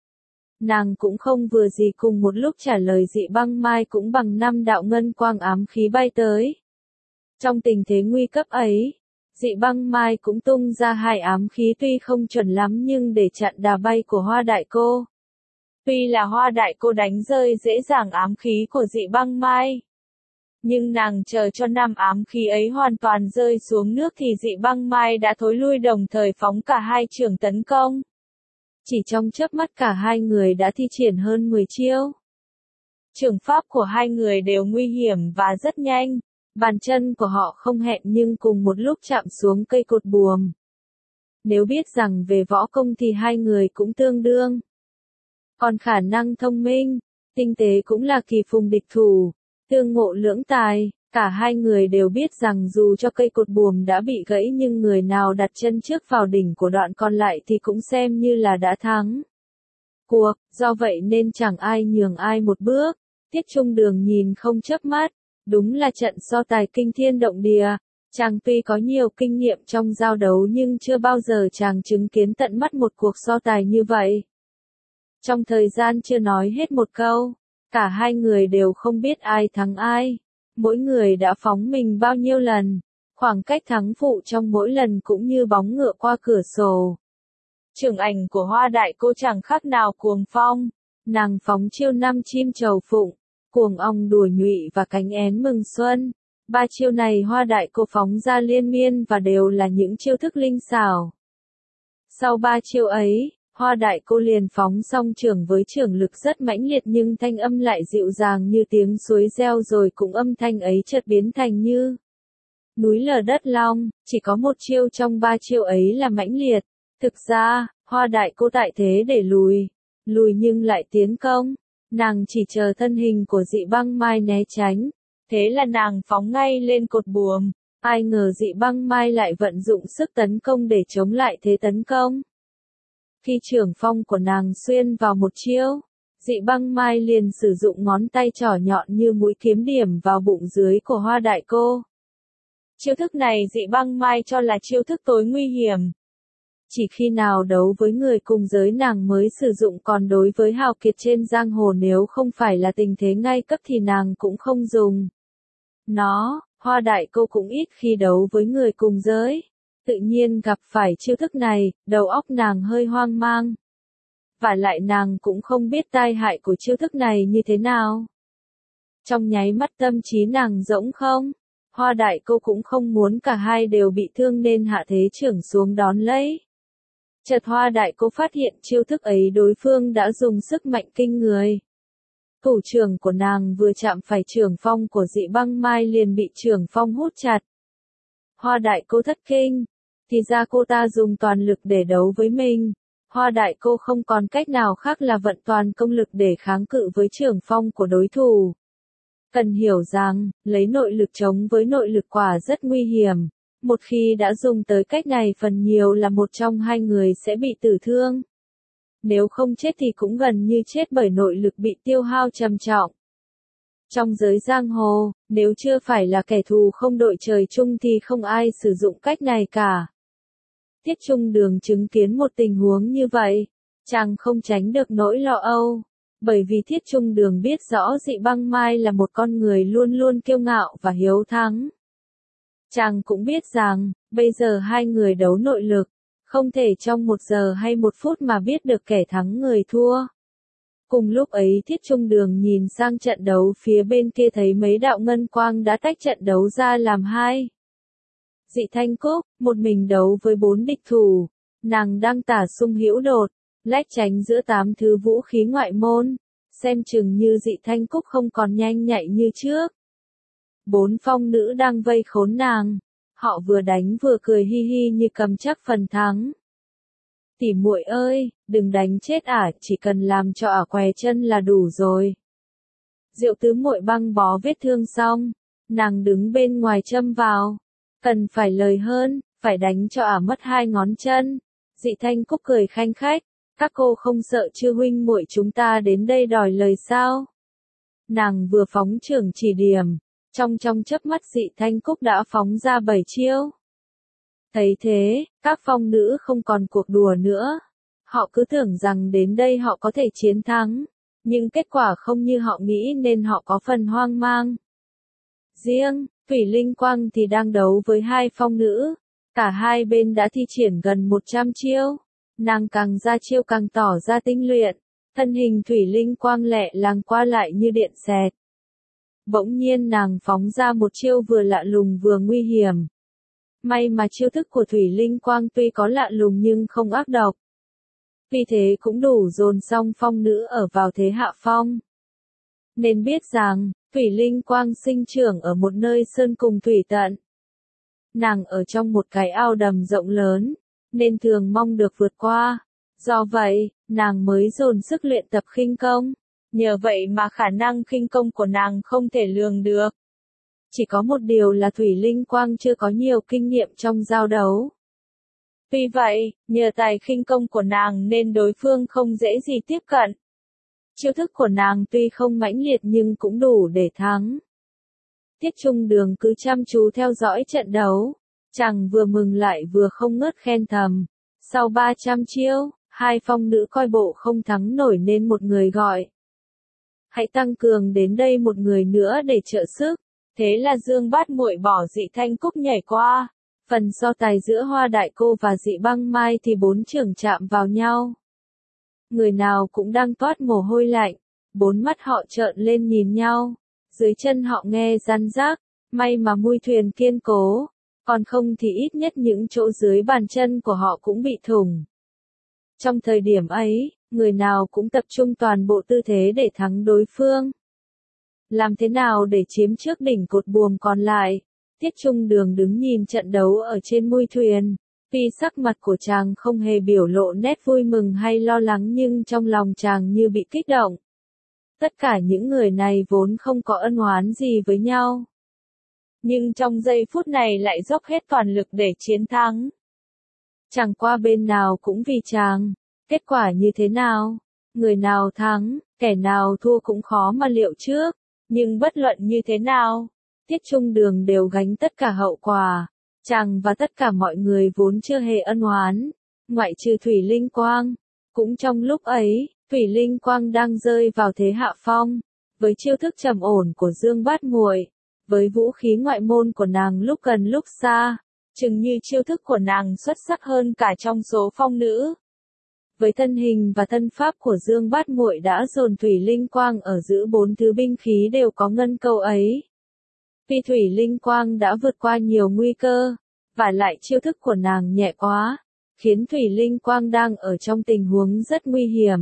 Nàng cũng không vừa gì cùng một lúc trả lời Dị Băng Mai cũng bằng 5 đạo ngân quang ám khí bay tới. Trong tình thế nguy cấp ấy, Dị Băng Mai cũng tung ra 2 ám khí tuy không chuẩn lắm nhưng để chặn đà bay của Hoa Đại Cô. Tuy là Hoa Đại Cô đánh rơi dễ dàng ám khí của Dị Băng Mai, nhưng nàng chờ cho 5 ám khí ấy hoàn toàn rơi xuống nước thì Dị Băng Mai đã thối lui, đồng thời phóng cả 2 chưởng tấn công. Chỉ trong chớp mắt cả hai người đã thi triển hơn 10 chiêu. Chưởng pháp của hai người đều nguy hiểm và rất nhanh. Bàn chân của họ không hẹn nhưng cùng một lúc chạm xuống cây cột buồm. Nếu biết rằng về võ công thì hai người cũng tương đương. Còn khả năng thông minh, tinh tế cũng là kỳ phùng địch thủ, tương ngộ lưỡng tài. Cả hai người đều biết rằng dù cho cây cột buồm đã bị gãy nhưng người nào đặt chân trước vào đỉnh của đoạn còn lại thì cũng xem như là đã thắng cuộc, do vậy nên chẳng ai nhường ai một bước. Tiết Trung Đường nhìn không chớp mắt, đúng là trận so tài kinh thiên động địa. Chàng tuy có nhiều kinh nghiệm trong giao đấu nhưng chưa bao giờ chàng chứng kiến tận mắt một cuộc so tài như vậy. Trong thời gian chưa nói hết một câu, cả hai người đều không biết ai thắng ai. Mỗi người đã phóng mình bao nhiêu lần, khoảng cách thắng phụ trong mỗi lần cũng như bóng ngựa qua cửa sổ. Chưởng ảnh của Hoa Đại Cô chẳng khác nào cuồng phong, nàng phóng chiêu 5 chim trầu phụng, cuồng ong đùa nhụy và cánh én mừng xuân. 3 chiêu này Hoa Đại Cô phóng ra liên miên và đều là những chiêu thức linh xảo. Sau 3 chiêu ấy, Hoa Đại Cô liền phóng song chưởng với chưởng lực rất mãnh liệt nhưng thanh âm lại dịu dàng như tiếng suối reo, rồi cũng âm thanh ấy chợt biến thành như núi lở đất long. Chỉ có một chiêu trong 3 chiêu ấy là mãnh liệt. Thực ra, Hoa Đại Cô tại thế để lùi nhưng lại tiến công. Nàng chỉ chờ thân hình của Dị Băng Mai né tránh. Thế là nàng phóng ngay lên cột buồm. Ai ngờ Dị Băng Mai lại vận dụng sức tấn công để chống lại thế tấn công. Khi chưởng phong của nàng xuyên vào một chiêu, Dị Băng Mai liền sử dụng ngón tay trỏ nhọn như mũi kiếm điểm vào bụng dưới của Hoa Đại Cô. Chiêu thức này Dị Băng Mai cho là chiêu thức tối nguy hiểm. Chỉ khi nào đấu với người cùng giới nàng mới sử dụng, còn đối với hào kiệt trên giang hồ nếu không phải là tình thế ngay cấp thì nàng cũng không dùng. Hoa Đại Cô cũng ít khi đấu với người cùng giới. Tự nhiên gặp phải chiêu thức này, đầu óc nàng hơi hoang mang. Và lại nàng cũng không biết tai hại của chiêu thức này như thế nào. Trong nháy mắt tâm trí nàng rỗng không. Hoa Đại Cô cũng không muốn cả hai đều bị thương nên hạ thế chưởng xuống đón lấy. Chợt Hoa Đại Cô phát hiện chiêu thức ấy đối phương đã dùng sức mạnh kinh người. Thủ chưởng của nàng vừa chạm phải chưởng phong của Dị Băng Mai liền bị chưởng phong hút chặt. Hoa Đại Cô thất kinh. Thì ra cô ta dùng toàn lực để đấu với mình. Hoa Đại Cô không còn cách nào khác là vận toàn công lực để kháng cự với chưởng phong của đối thủ. Cần hiểu rằng, lấy nội lực chống với nội lực quả rất nguy hiểm. Một khi đã dùng tới cách này phần nhiều là một trong hai người sẽ bị tử thương. Nếu không chết thì cũng gần như chết bởi nội lực bị tiêu hao trầm trọng. Trong giới giang hồ, nếu chưa phải là kẻ thù không đội trời chung thì không ai sử dụng cách này cả. Tiết Trung Đường chứng kiến một tình huống như vậy, chàng không tránh được nỗi lo âu, bởi vì Tiết Trung Đường biết rõ Dị Băng Mai là một con người luôn luôn kiêu ngạo và hiếu thắng. Chàng cũng biết rằng, bây giờ hai người đấu nội lực, không thể trong 1 giờ hay 1 phút mà biết được kẻ thắng người thua. Cùng lúc ấy Thiết Trung Đường nhìn sang trận đấu phía bên kia thấy mấy đạo ngân quang đã tách trận đấu ra làm hai. Dị Thanh Cúc, một mình đấu với 4 địch thủ, nàng đang tả sung hữu đột, lách tránh giữa 8 thứ vũ khí ngoại môn, xem chừng như Dị Thanh Cúc không còn nhanh nhạy như trước. 4 phong nữ đang vây khốn nàng, họ vừa đánh vừa cười hi hi như cầm chắc phần thắng. Tỉ muội ơi, đừng đánh chết ả, chỉ cần làm cho ả què chân là đủ rồi. Diệu tứ muội băng bó vết thương xong, nàng đứng bên ngoài châm vào. Cần phải lời hơn, phải đánh cho ả mất 2 ngón chân. Dị Thanh Cúc cười khanh khách, các cô không sợ chưa huynh muội chúng ta đến đây đòi lời sao? Nàng vừa phóng trưởng chỉ điểm, trong chớp mắt Dị Thanh Cúc đã phóng ra 7 chiêu. Thấy thế, các phong nữ không còn cuộc đùa nữa. Họ cứ tưởng rằng đến đây họ có thể chiến thắng, nhưng kết quả không như họ nghĩ nên họ có phần hoang mang. Riêng, Thủy Linh Quang thì đang đấu với 2 phong nữ. Cả hai bên đã thi triển gần 100 chiêu. Nàng càng ra chiêu càng tỏ ra tinh luyện. Thân hình Thủy Linh Quang lẹ làng qua lại như điện xẹt. Bỗng nhiên nàng phóng ra một chiêu vừa lạ lùng vừa nguy hiểm. May mà chiêu thức của Thủy Linh Quang tuy có lạ lùng nhưng không ác độc. Vì thế cũng đủ dồn song phong nữ ở vào thế hạ phong. Nên biết rằng, Thủy Linh Quang sinh trưởng ở một nơi sơn cùng thủy tận. Nàng ở trong một cái ao đầm rộng lớn, nên thường mong được vượt qua. Do vậy, nàng mới dồn sức luyện tập khinh công. Nhờ vậy mà khả năng khinh công của nàng không thể lường được. Chỉ có một điều là Thủy Linh Quang chưa có nhiều kinh nghiệm trong giao đấu. Vì vậy, nhờ tài khinh công của nàng nên đối phương không dễ gì tiếp cận. Chiêu thức của nàng tuy không mãnh liệt nhưng cũng đủ để thắng. Tiết Trung Đường cứ chăm chú theo dõi trận đấu, chàng vừa mừng lại vừa không ngớt khen thầm. Sau 300 chiêu, 2 phong nữ coi bộ không thắng nổi nên một người gọi. Hãy tăng cường đến đây một người nữa để trợ sức. Thế là Dương Bát Muội bỏ Dị Thanh Cúc nhảy qua. Phần so tài giữa Hoa Đại Cô và Dị Băng Mai thì 4 trưởng chạm vào nhau. Người nào cũng đang toát mồ hôi lạnh, 4 mắt họ trợn lên nhìn nhau, dưới chân họ nghe răn rác, may mà mui thuyền kiên cố, còn không thì ít nhất những chỗ dưới bàn chân của họ cũng bị thủng. Trong thời điểm ấy, người nào cũng tập trung toàn bộ tư thế để thắng đối phương. Làm thế nào để chiếm trước đỉnh cột buồm còn lại? Tiết Trung Đường đứng nhìn trận đấu ở trên mui thuyền. Tuy sắc mặt của chàng không hề biểu lộ nét vui mừng hay lo lắng nhưng trong lòng chàng như bị kích động. Tất cả những người này vốn không có ân oán gì với nhau. Nhưng trong giây phút này lại dốc hết toàn lực để chiến thắng. Chẳng qua bên nào cũng vì chàng. Kết quả như thế nào? Người nào thắng, kẻ nào thua cũng khó mà liệu trước. Nhưng bất luận như thế nào, Tiết Trung Đường đều gánh tất cả hậu quả. Chàng và tất cả mọi người vốn chưa hề ân oán, ngoại trừ Thủy Linh Quang. Cũng trong lúc ấy, Thủy Linh Quang đang rơi vào thế hạ phong, với chiêu thức trầm ổn của Dương Bát Muội, với vũ khí ngoại môn của nàng lúc gần lúc xa, chừng như chiêu thức của nàng xuất sắc hơn cả trong số phong nữ. Với thân hình và thân pháp của Dương Bát Muội đã dồn Thủy Linh Quang ở giữa 4 thứ binh khí đều có ngân câu ấy. Vì Thủy Linh Quang đã vượt qua nhiều nguy cơ, và lại chiêu thức của nàng nhẹ quá, khiến Thủy Linh Quang đang ở trong tình huống rất nguy hiểm.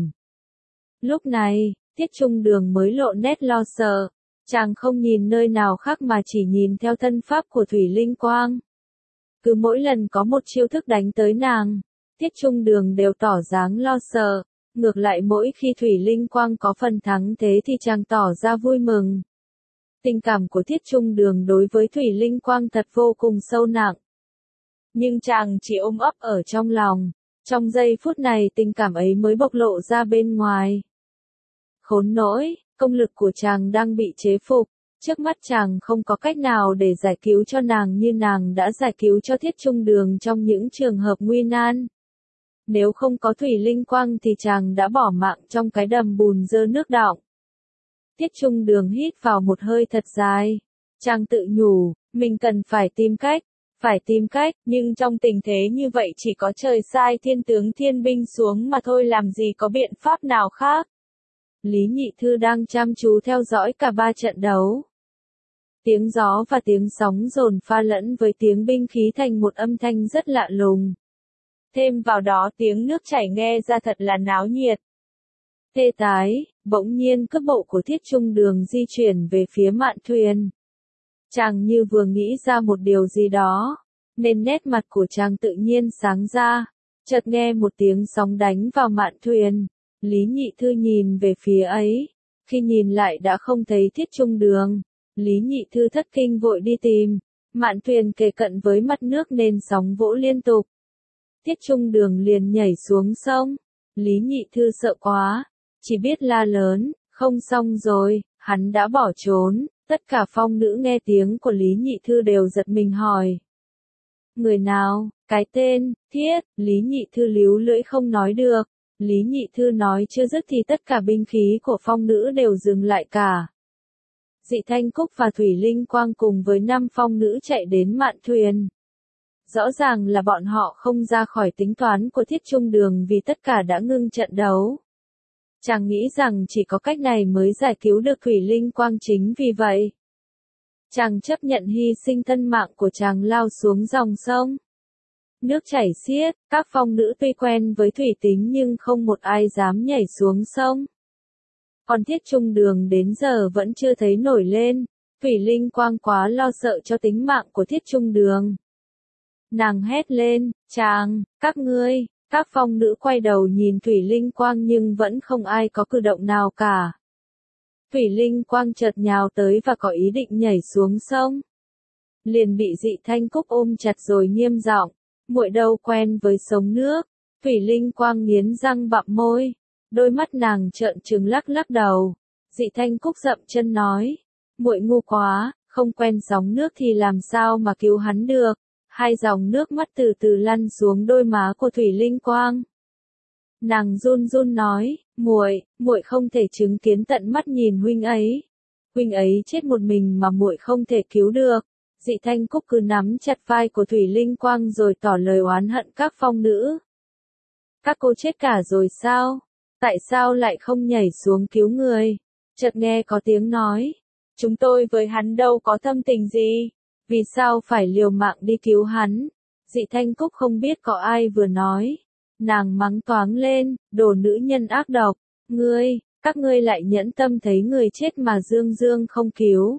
Lúc này, Tiết Trung Đường mới lộ nét lo sợ, chàng không nhìn nơi nào khác mà chỉ nhìn theo thân pháp của Thủy Linh Quang. Cứ mỗi lần có một chiêu thức đánh tới nàng, Tiết Trung Đường đều tỏ dáng lo sợ, ngược lại mỗi khi Thủy Linh Quang có phần thắng thế thì chàng tỏ ra vui mừng. Tình cảm của Tiết Trung Đường đối với Thủy Linh Quang thật vô cùng sâu nặng. Nhưng chàng chỉ ôm ấp ở trong lòng, trong giây phút này tình cảm ấy mới bộc lộ ra bên ngoài. Khốn nỗi, công lực của chàng đang bị chế phục, trước mắt chàng không có cách nào để giải cứu cho nàng như nàng đã giải cứu cho Tiết Trung Đường trong những trường hợp nguy nan. Nếu không có Thủy Linh Quang thì chàng đã bỏ mạng trong cái đầm bùn dơ nước đọng. Tiết Trung Đường hít vào một hơi thật dài. Chàng tự nhủ, mình cần phải tìm cách, nhưng trong tình thế như vậy chỉ có trời sai thiên tướng thiên binh xuống mà thôi, làm gì có biện pháp nào khác. Lý Nhị Thư đang chăm chú theo dõi cả ba trận đấu. Tiếng gió và tiếng sóng dồn pha lẫn với tiếng binh khí thành một âm thanh rất lạ lùng. Thêm vào đó tiếng nước chảy nghe ra thật là náo nhiệt. Tê tái, bỗng nhiên cước bộ của Thiết Trung Đường di chuyển về phía mạn thuyền. Chàng như vừa nghĩ ra một điều gì đó, nên nét mặt của chàng tự nhiên sáng ra. Chợt nghe một tiếng sóng đánh vào mạn thuyền. Lý Nhị Thư nhìn về phía ấy. Khi nhìn lại đã không thấy Thiết Trung Đường. Lý Nhị Thư thất kinh vội đi tìm. Mạn thuyền kề cận với mặt nước nên sóng vỗ liên tục. Thiết Trung Đường liền nhảy xuống sông. Lý Nhị Thư sợ quá, chỉ biết la lớn, không xong rồi, hắn đã bỏ trốn. Tất cả phong nữ nghe tiếng của Lý Nhị Thư đều giật mình hỏi. Người nào, cái tên, Thiết, Lý Nhị Thư líu lưỡi không nói được. Lý Nhị Thư nói chưa dứt thì tất cả binh khí của phong nữ đều dừng lại cả. Dị Thanh Cúc và Thủy Linh Quang cùng với 5 phong nữ chạy đến mạn thuyền. Rõ ràng là bọn họ không ra khỏi tính toán của Thiết Trung Đường vì tất cả đã ngưng trận đấu. Chàng nghĩ rằng chỉ có cách này mới giải cứu được Thủy Linh Quang, chính vì vậy chàng chấp nhận hy sinh thân mạng của chàng lao xuống dòng sông. Nước chảy xiết, các phong nữ tuy quen với thủy tính nhưng không một ai dám nhảy xuống sông. Còn Thiết Trung Đường đến giờ vẫn chưa thấy nổi lên. Thủy Linh Quang quá lo sợ cho tính mạng của Thiết Trung Đường. Nàng hét lên, chàng, các ngươi. Các phong nữ quay đầu nhìn Thủy Linh Quang nhưng vẫn không ai có cử động nào cả. Thủy Linh Quang chợt nhào tới và có ý định nhảy xuống sông. Liền bị Dị Thanh Cúc ôm chặt rồi nghiêm giọng, muội đâu quen với sông nước. Thủy Linh Quang nghiến răng bặm môi, đôi mắt nàng trợn trừng lắc lắc đầu. Dị Thanh Cúc dậm chân nói, muội ngu quá, không quen sóng nước thì làm sao mà cứu hắn được. Hai dòng nước mắt từ từ lăn xuống đôi má của Thủy Linh Quang. Nàng run run nói, muội không thể chứng kiến tận mắt nhìn huynh ấy. Huynh ấy chết một mình mà muội không thể cứu được. Dị Thanh Cúc cứ nắm chặt vai của Thủy Linh Quang rồi tỏ lời oán hận các phong nữ. Các cô chết cả rồi sao? Tại sao lại không nhảy xuống cứu người? Chợt nghe có tiếng nói, chúng tôi với hắn đâu có thâm tình gì. Vì sao phải liều mạng đi cứu hắn? Dị Thanh Cúc không biết có ai vừa nói. Nàng mắng toáng lên, đồ nữ nhân ác độc. Các ngươi lại nhẫn tâm thấy người chết mà dương không cứu.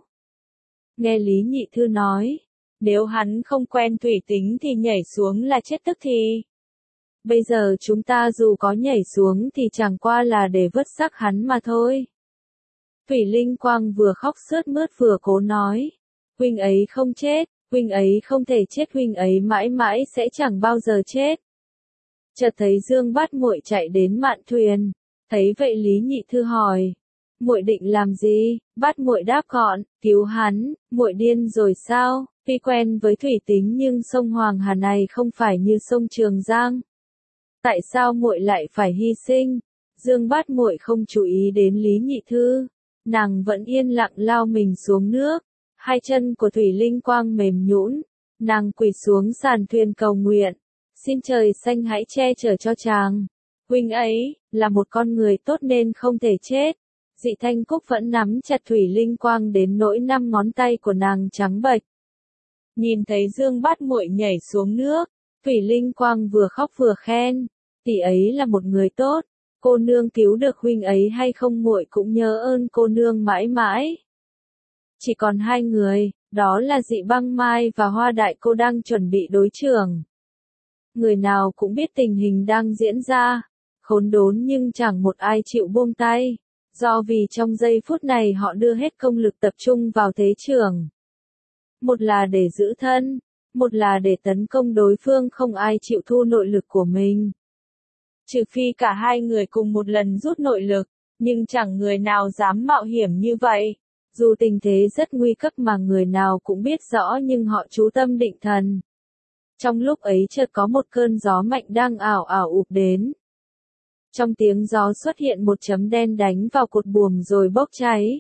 Nghe Lý Nhị Thư nói, nếu hắn không quen thủy tính thì nhảy xuống là chết tức thì. Bây giờ chúng ta dù có nhảy xuống thì chẳng qua là để vớt xác hắn mà thôi. Thủy Linh Quang vừa khóc sướt mướt vừa cố nói. Huynh ấy không chết, huynh ấy không thể chết, huynh ấy mãi mãi sẽ chẳng bao giờ chết. Chợt thấy Dương Bát Muội chạy đến mạn thuyền, thấy vậy Lý Nhị Thư hỏi, muội định làm gì? Bát Muội đáp gọn, cứu hắn. Muội điên rồi sao? Tuy quen với thủy tính nhưng sông Hoàng Hà này không phải như sông Trường Giang. Tại sao muội lại phải hy sinh? Dương Bát Muội không chú ý đến Lý Nhị Thư, nàng vẫn yên lặng lao mình xuống nước. Hai chân của Thủy Linh Quang mềm nhũn, nàng quỳ xuống sàn thuyền cầu nguyện, xin trời xanh hãy che chở cho chàng. Huynh ấy là một con người tốt nên không thể chết. Dị Thanh Cúc vẫn nắm chặt Thủy Linh Quang đến nỗi 5 ngón tay của nàng trắng bệch. Nhìn thấy Dương Bát Muội nhảy xuống nước, Thủy Linh Quang vừa khóc vừa khen, tỷ ấy là một người tốt, cô nương cứu được huynh ấy hay không muội cũng nhớ ơn cô nương mãi mãi. Chỉ còn 2 người, đó là Dị Băng Mai và Hoa Đại Cô đang chuẩn bị đối chưởng. Người nào cũng biết tình hình đang diễn ra, khốn đốn nhưng chẳng một ai chịu buông tay, do vì trong giây phút này họ đưa hết công lực tập trung vào thế chưởng. Một là để giữ thân, một là để tấn công đối phương, không ai chịu thu nội lực của mình. Trừ phi cả hai người cùng một lần rút nội lực, nhưng chẳng người nào dám mạo hiểm như vậy. Dù tình thế rất nguy cấp mà người nào cũng biết rõ nhưng họ chú tâm định thần. Trong lúc ấy chợt có một cơn gió mạnh đang ảo ảo ụp đến. Trong tiếng gió xuất hiện một chấm đen đánh vào cột buồm rồi bốc cháy.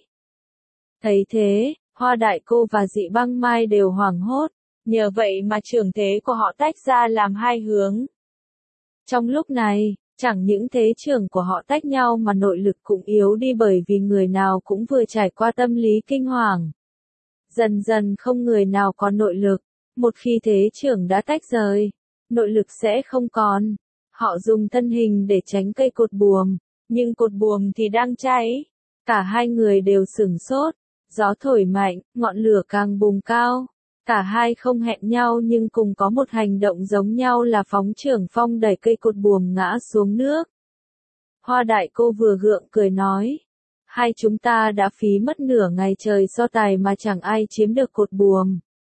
Thấy thế, Hoa Đại Cô và Dị Băng Mai đều hoảng hốt, nhờ vậy mà trường thế của họ tách ra làm hai hướng. Trong lúc này, Chẳng những thế trưởng của họ tách nhau mà nội lực cũng yếu đi bởi vì người nào cũng vừa trải qua tâm lý kinh hoàng. Dần dần không người nào có nội lực, một khi thế trưởng đã tách rời, nội lực sẽ không còn. Họ dùng thân hình để tránh cây cột buồm, nhưng cột buồm thì đang cháy. Cả hai người đều sửng sốt, gió thổi mạnh, ngọn lửa càng bùng cao. Cả hai không hẹn nhau nhưng cùng có một hành động giống nhau là phóng trưởng phong đẩy cây cột buồm ngã xuống nước. Hoa đại cô vừa gượng cười nói, hai chúng ta đã phí mất nửa ngày trời so tài mà chẳng ai chiếm được cột buồm.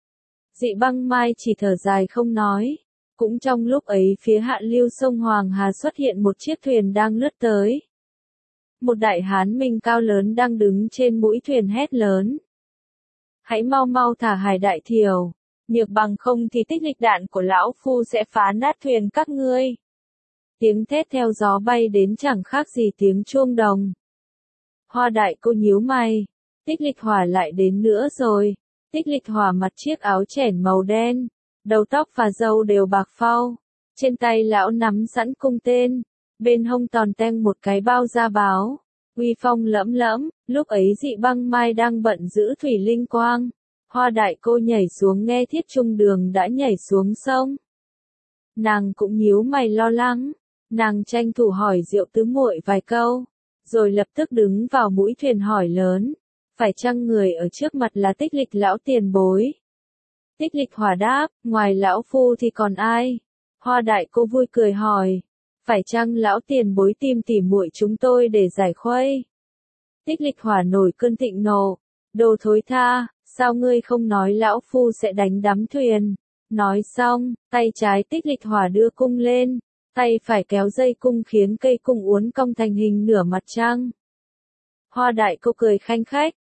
Dị Băng Mai chỉ thở dài không nói. Cũng trong lúc ấy phía hạ lưu sông Hoàng Hà xuất hiện một chiếc thuyền đang lướt tới. Một đại hán mình cao lớn đang đứng trên mũi thuyền hét lớn. Hãy mau mau thả Hải Đại Thiểu, nhược bằng không thì tích lịch đạn của lão phu sẽ phá nát thuyền các ngươi. Tiếng thét theo gió bay đến chẳng khác gì tiếng chuông đồng. Hoa đại cô nhíu mày, Tích Lịch Hỏa lại đến nữa rồi. Tích Lịch Hỏa mặc chiếc áo chẽn màu đen, đầu tóc và râu đều bạc phau, trên tay lão nắm sẵn cung tên, bên hông tòn teng một cái bao da báo, uy phong lẫm lẫm. Lúc ấy Dị Băng Mai đang bận giữ thủy linh quang, Hoa đại cô nhảy xuống nghe Thiết Trung Đường đã nhảy xuống sông. Nàng cũng nhíu mày lo lắng, nàng tranh thủ hỏi Diệu Tứ muội vài câu, rồi lập tức đứng vào mũi thuyền hỏi lớn, phải chăng người ở trước mặt là Tích Lịch lão tiền bối? Tích Lịch Hỏa đáp, ngoài lão phu thì còn ai? Hoa đại cô vui cười hỏi, phải chăng lão tiền bối tìm tỉ muội chúng tôi để giải khuây? Tích Lịch Hỏa nổi cơn thịnh nộ, đồ thối tha, sao ngươi không nói lão phu sẽ đánh đắm thuyền? Nói xong, tay trái Tích Lịch Hỏa đưa cung lên, tay phải kéo dây cung khiến cây cung uốn cong thành hình nửa mặt trăng. Hoa đại cô cười khanh khách,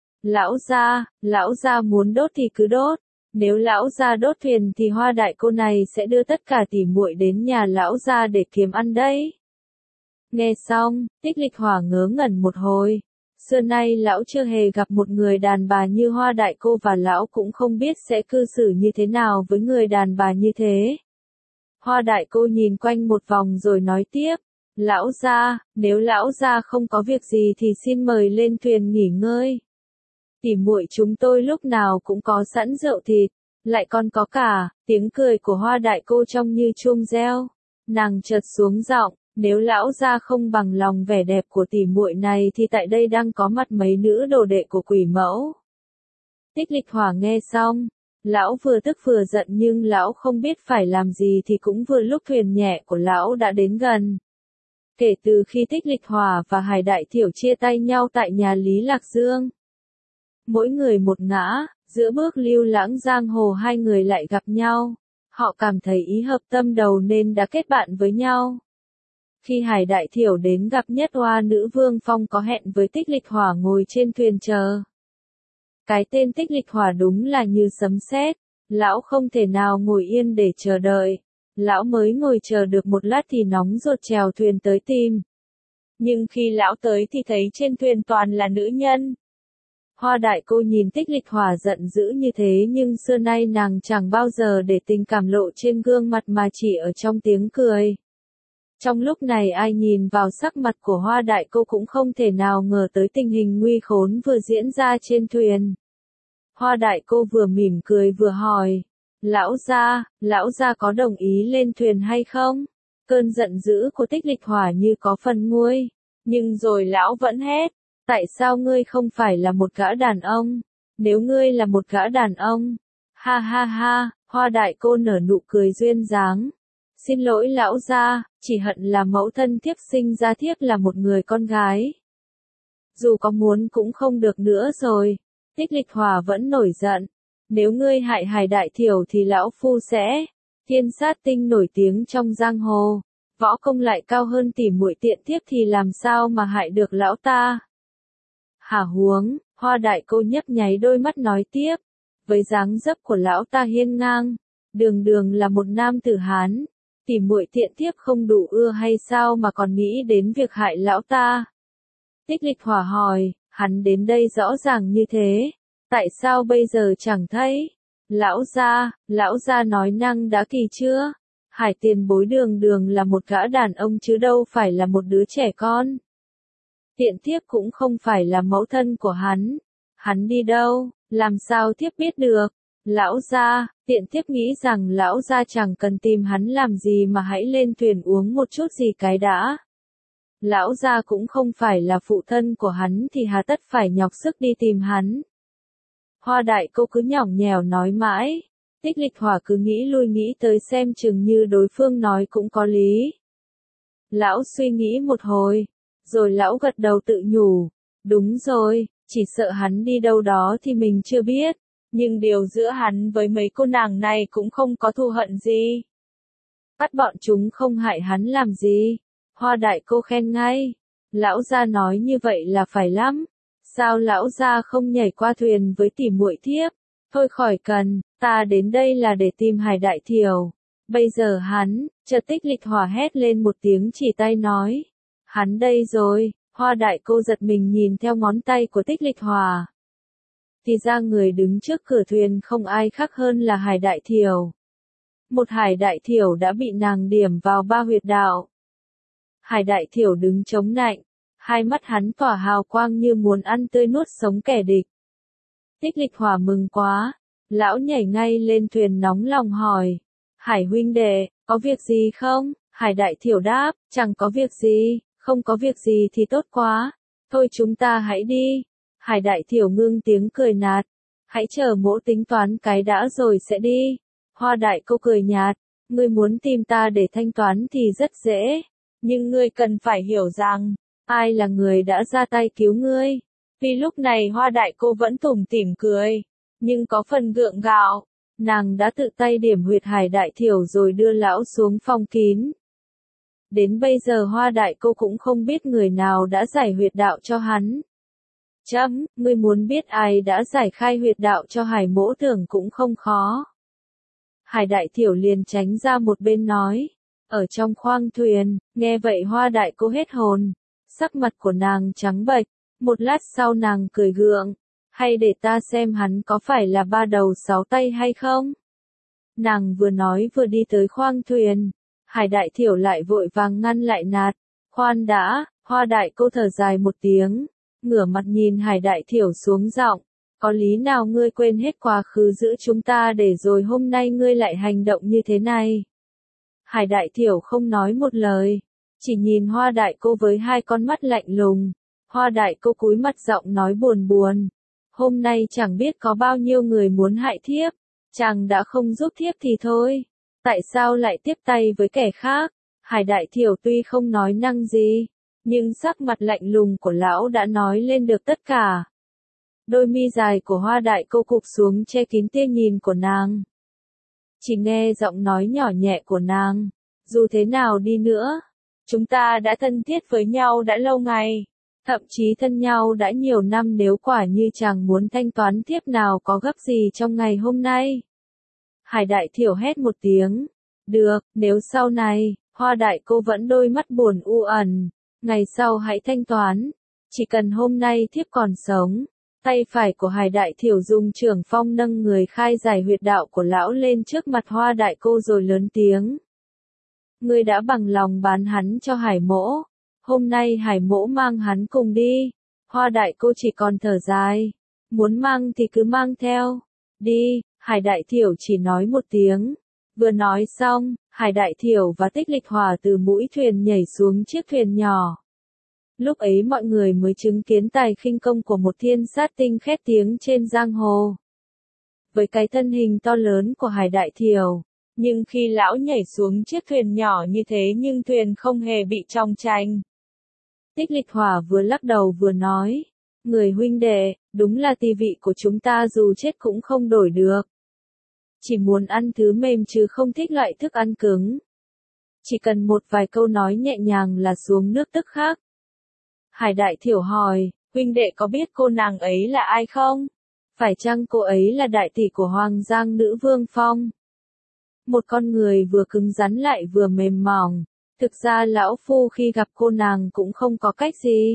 lão gia muốn đốt thì cứ đốt, nếu lão gia đốt thuyền thì hoa đại cô này sẽ đưa tất cả tỉ muội đến nhà lão gia để kiếm ăn đấy. Nghe xong, Tích Lịch Hỏa ngớ ngẩn một hồi. Xưa nay lão chưa hề gặp một người đàn bà như hoa đại cô và lão cũng không biết sẽ cư xử như thế nào với người đàn bà như thế. Hoa đại cô nhìn quanh một vòng rồi nói tiếp, lão gia, nếu lão gia không có việc gì thì xin mời lên thuyền nghỉ ngơi. Tỉ muội chúng tôi lúc nào cũng có sẵn rượu thịt, lại còn có cả, tiếng cười của hoa đại cô trông như chuông reo. Nàng chợt xuống giọng, nếu lão gia không bằng lòng vẻ đẹp của tỉ muội này thì tại đây đang có mặt mấy nữ đồ đệ của quỷ mẫu. Tích Lịch Hỏa nghe xong, lão vừa tức vừa giận nhưng lão không biết phải làm gì thì cũng vừa lúc thuyền nhẹ của lão đã đến gần. Kể từ khi Tích Lịch Hỏa và Hải Đại Thiểu chia tay nhau tại nhà Lý Lạc Dương, mỗi người một ngã, giữa bước lưu lãng giang hồ hai người lại gặp nhau. Họ cảm thấy ý hợp tâm đầu nên đã kết bạn với nhau. Khi Hải Đại Thiểu đến gặp Nhất Oa Nữ Vương Phong có hẹn với Tích Lịch Hỏa ngồi trên thuyền chờ. Cái tên Tích Lịch Hỏa đúng là như sấm sét, lão không thể nào ngồi yên để chờ đợi. Lão mới ngồi chờ được một lát thì nóng ruột chèo thuyền tới tìm. Nhưng khi lão tới thì thấy trên thuyền toàn là nữ nhân. Hoa đại cô nhìn Tích Lịch Hỏa giận dữ như thế nhưng xưa nay nàng chẳng bao giờ để tình cảm lộ trên gương mặt mà chỉ ở trong tiếng cười. Trong lúc này ai nhìn vào sắc mặt của hoa đại cô cũng không thể nào ngờ tới tình hình nguy khốn vừa diễn ra trên thuyền. Hoa đại cô vừa mỉm cười vừa hỏi, lão gia có đồng ý lên thuyền hay không? Cơn giận dữ của Tích Lịch Hỏa như có phần nguôi, nhưng rồi lão vẫn hét, tại sao ngươi không phải là một gã đàn ông? Nếu ngươi là một gã đàn ông, ha ha ha, hoa đại cô nở nụ cười duyên dáng. Xin lỗi lão gia, chỉ hận là mẫu thân thiếp sinh ra thiếp là một người con gái. Dù có muốn cũng không được nữa rồi. Tích Lịch Hỏa vẫn nổi giận. Nếu ngươi hại Hải Đại Thiểu thì lão phu sẽ. Thiên Sát Tinh nổi tiếng trong giang hồ. Võ công lại cao hơn tỉ muội tiện thiếp thì làm sao mà hại được lão ta. Hả huống, hoa đại cô nhấp nháy đôi mắt nói tiếp. Với dáng dấp của lão ta hiên ngang, đường đường là một nam tử Hán. Tỉ muội tiện thiếp không đủ ưa hay sao mà còn nghĩ đến việc hại lão ta? Tích Lịch Hỏa hỏi, hắn đến đây rõ ràng như thế, tại sao bây giờ chẳng thấy? Lão gia nói năng đã kỳ chưa? Hải tiền bối đường đường là một gã đàn ông chứ đâu phải là một đứa trẻ con. Tiện thiếp cũng không phải là mẫu thân của hắn. Hắn đi đâu, làm sao thiếp biết được? Lão gia, tiện thiếp nghĩ rằng lão gia chẳng cần tìm hắn làm gì mà hãy lên thuyền uống một chút gì cái đã. Lão gia cũng không phải là phụ thân của hắn thì hà tất phải nhọc sức đi tìm hắn. Hoa đại cô cứ nhõng nhẽo nói mãi. Tích Lịch Hỏa cứ nghĩ lui nghĩ tới xem chừng như đối phương nói cũng có lý. Lão suy nghĩ một hồi, rồi lão gật đầu tự nhủ. Đúng rồi, chỉ sợ hắn đi đâu đó thì mình chưa biết. Nhưng điều giữa hắn với mấy cô nàng này cũng không có thù hận gì. Bắt bọn chúng không hại hắn làm gì. Hoa đại cô khen ngay. Lão gia nói như vậy là phải lắm. Sao lão gia không nhảy qua thuyền với tỷ muội thiếp? Thôi khỏi cần, ta đến đây là để tìm Hải đại thiểu. Bây giờ hắn, chợt Tích Lịch Hỏa hét lên một tiếng chỉ tay nói. Hắn đây rồi, Hoa đại cô giật mình nhìn theo ngón tay của Tích Lịch Hỏa. Thì ra người đứng trước cửa thuyền không ai khác hơn là Hải đại thiểu. Một Hải đại thiểu đã bị nàng điểm vào 3 huyệt đạo. Hải đại thiểu đứng chống nạnh, hai mắt hắn tỏa hào quang như muốn ăn tươi nuốt sống kẻ địch. Tích Lịch Hỏa mừng quá, lão nhảy ngay lên thuyền nóng lòng hỏi. Hải huynh đệ, có việc gì không? Hải đại thiểu đáp, chẳng có việc gì, không có việc gì thì tốt quá. Thôi chúng ta hãy đi. Hải đại thiểu ngưng tiếng cười nạt. Hãy chờ mỗ tính toán cái đã rồi sẽ đi. Hoa đại cô cười nhạt. Ngươi muốn tìm ta để thanh toán thì rất dễ. Nhưng ngươi cần phải hiểu rằng, ai là người đã ra tay cứu ngươi. Vì lúc này Hoa đại cô vẫn tủm tỉm cười, nhưng có phần gượng gạo. Nàng đã tự tay điểm huyệt Hải đại thiểu rồi đưa lão xuống phòng kín. Đến bây giờ Hoa đại cô cũng không biết người nào đã giải huyệt đạo cho hắn. Ngươi muốn biết ai đã giải khai huyệt đạo cho Hải mỗ tưởng cũng không khó. Hải đại thiểu liền tránh ra một bên nói. Ở trong khoang thuyền, nghe vậy Hoa đại cô hết hồn. Sắc mặt của nàng trắng bệch. Một lát sau nàng cười gượng. Hay để ta xem hắn có phải là 3 đầu 6 tay hay không? Nàng vừa nói vừa đi tới khoang thuyền. Hải đại thiểu lại vội vàng ngăn lại nạt. Khoan đã, Hoa đại cô thở dài một tiếng. Ngửa mặt nhìn Hải đại thiểu xuống giọng. Có lý nào ngươi quên hết quá khứ giữa chúng ta để rồi hôm nay ngươi lại hành động như thế này? Hải đại thiểu không nói một lời. Chỉ nhìn Hoa đại cô với hai con mắt lạnh lùng. Hoa đại cô cúi mặt giọng nói buồn buồn. Hôm nay chẳng biết có bao nhiêu người muốn hại thiếp. Chàng đã không giúp thiếp thì thôi. Tại sao lại tiếp tay với kẻ khác? Hải đại thiểu tuy không nói năng gì, nhưng sắc mặt lạnh lùng của lão đã nói lên được tất cả. Đôi mi dài của Hoa đại cô cụp xuống che kín tia nhìn của nàng. Chỉ nghe giọng nói nhỏ nhẹ của nàng. Dù thế nào đi nữa, chúng ta đã thân thiết với nhau đã lâu ngày. Thậm chí thân nhau đã nhiều năm, nếu quả như chàng muốn thanh toán thiếp nào có gấp gì trong ngày hôm nay. Hải đại thiểu hét một tiếng. Được, nếu sau này, Hoa đại cô vẫn đôi mắt buồn u ẩn. Ngày sau hãy thanh toán. Chỉ cần hôm nay thiếp còn sống. Tay phải của Hải đại thiểu dùng trưởng phong nâng người khai giải huyệt đạo của lão lên trước mặt Hoa đại cô rồi lớn tiếng. Ngươi đã bằng lòng bán hắn cho Hải mỗ. Hôm nay Hải mỗ mang hắn cùng đi. Hoa đại cô chỉ còn thở dài. Muốn mang thì cứ mang theo. Đi, Hải đại thiểu chỉ nói một tiếng. Vừa nói xong, Hải đại thiểu và Tích Lịch Hỏa từ mũi thuyền nhảy xuống chiếc thuyền nhỏ. Lúc ấy mọi người mới chứng kiến tài khinh công của một thiên sát tinh khét tiếng trên giang hồ. Với cái thân hình to lớn của Hải đại thiểu, nhưng khi lão nhảy xuống chiếc thuyền nhỏ như thế nhưng thuyền không hề bị trong tranh. Tích Lịch Hỏa vừa lắc đầu vừa nói. Người huynh đệ, đúng là tỳ vị của chúng ta dù chết cũng không đổi được. Chỉ muốn ăn thứ mềm chứ không thích loại thức ăn cứng. Chỉ cần một vài câu nói nhẹ nhàng là xuống nước tức khắc. Hải đại thiểu hỏi, huynh đệ có biết cô nàng ấy là ai không? Phải chăng cô ấy là đại tỷ của Hoàng Giang nữ vương Phong? Một con người vừa cứng rắn lại vừa mềm mỏng. Thực ra lão phu khi gặp cô nàng cũng không có cách gì.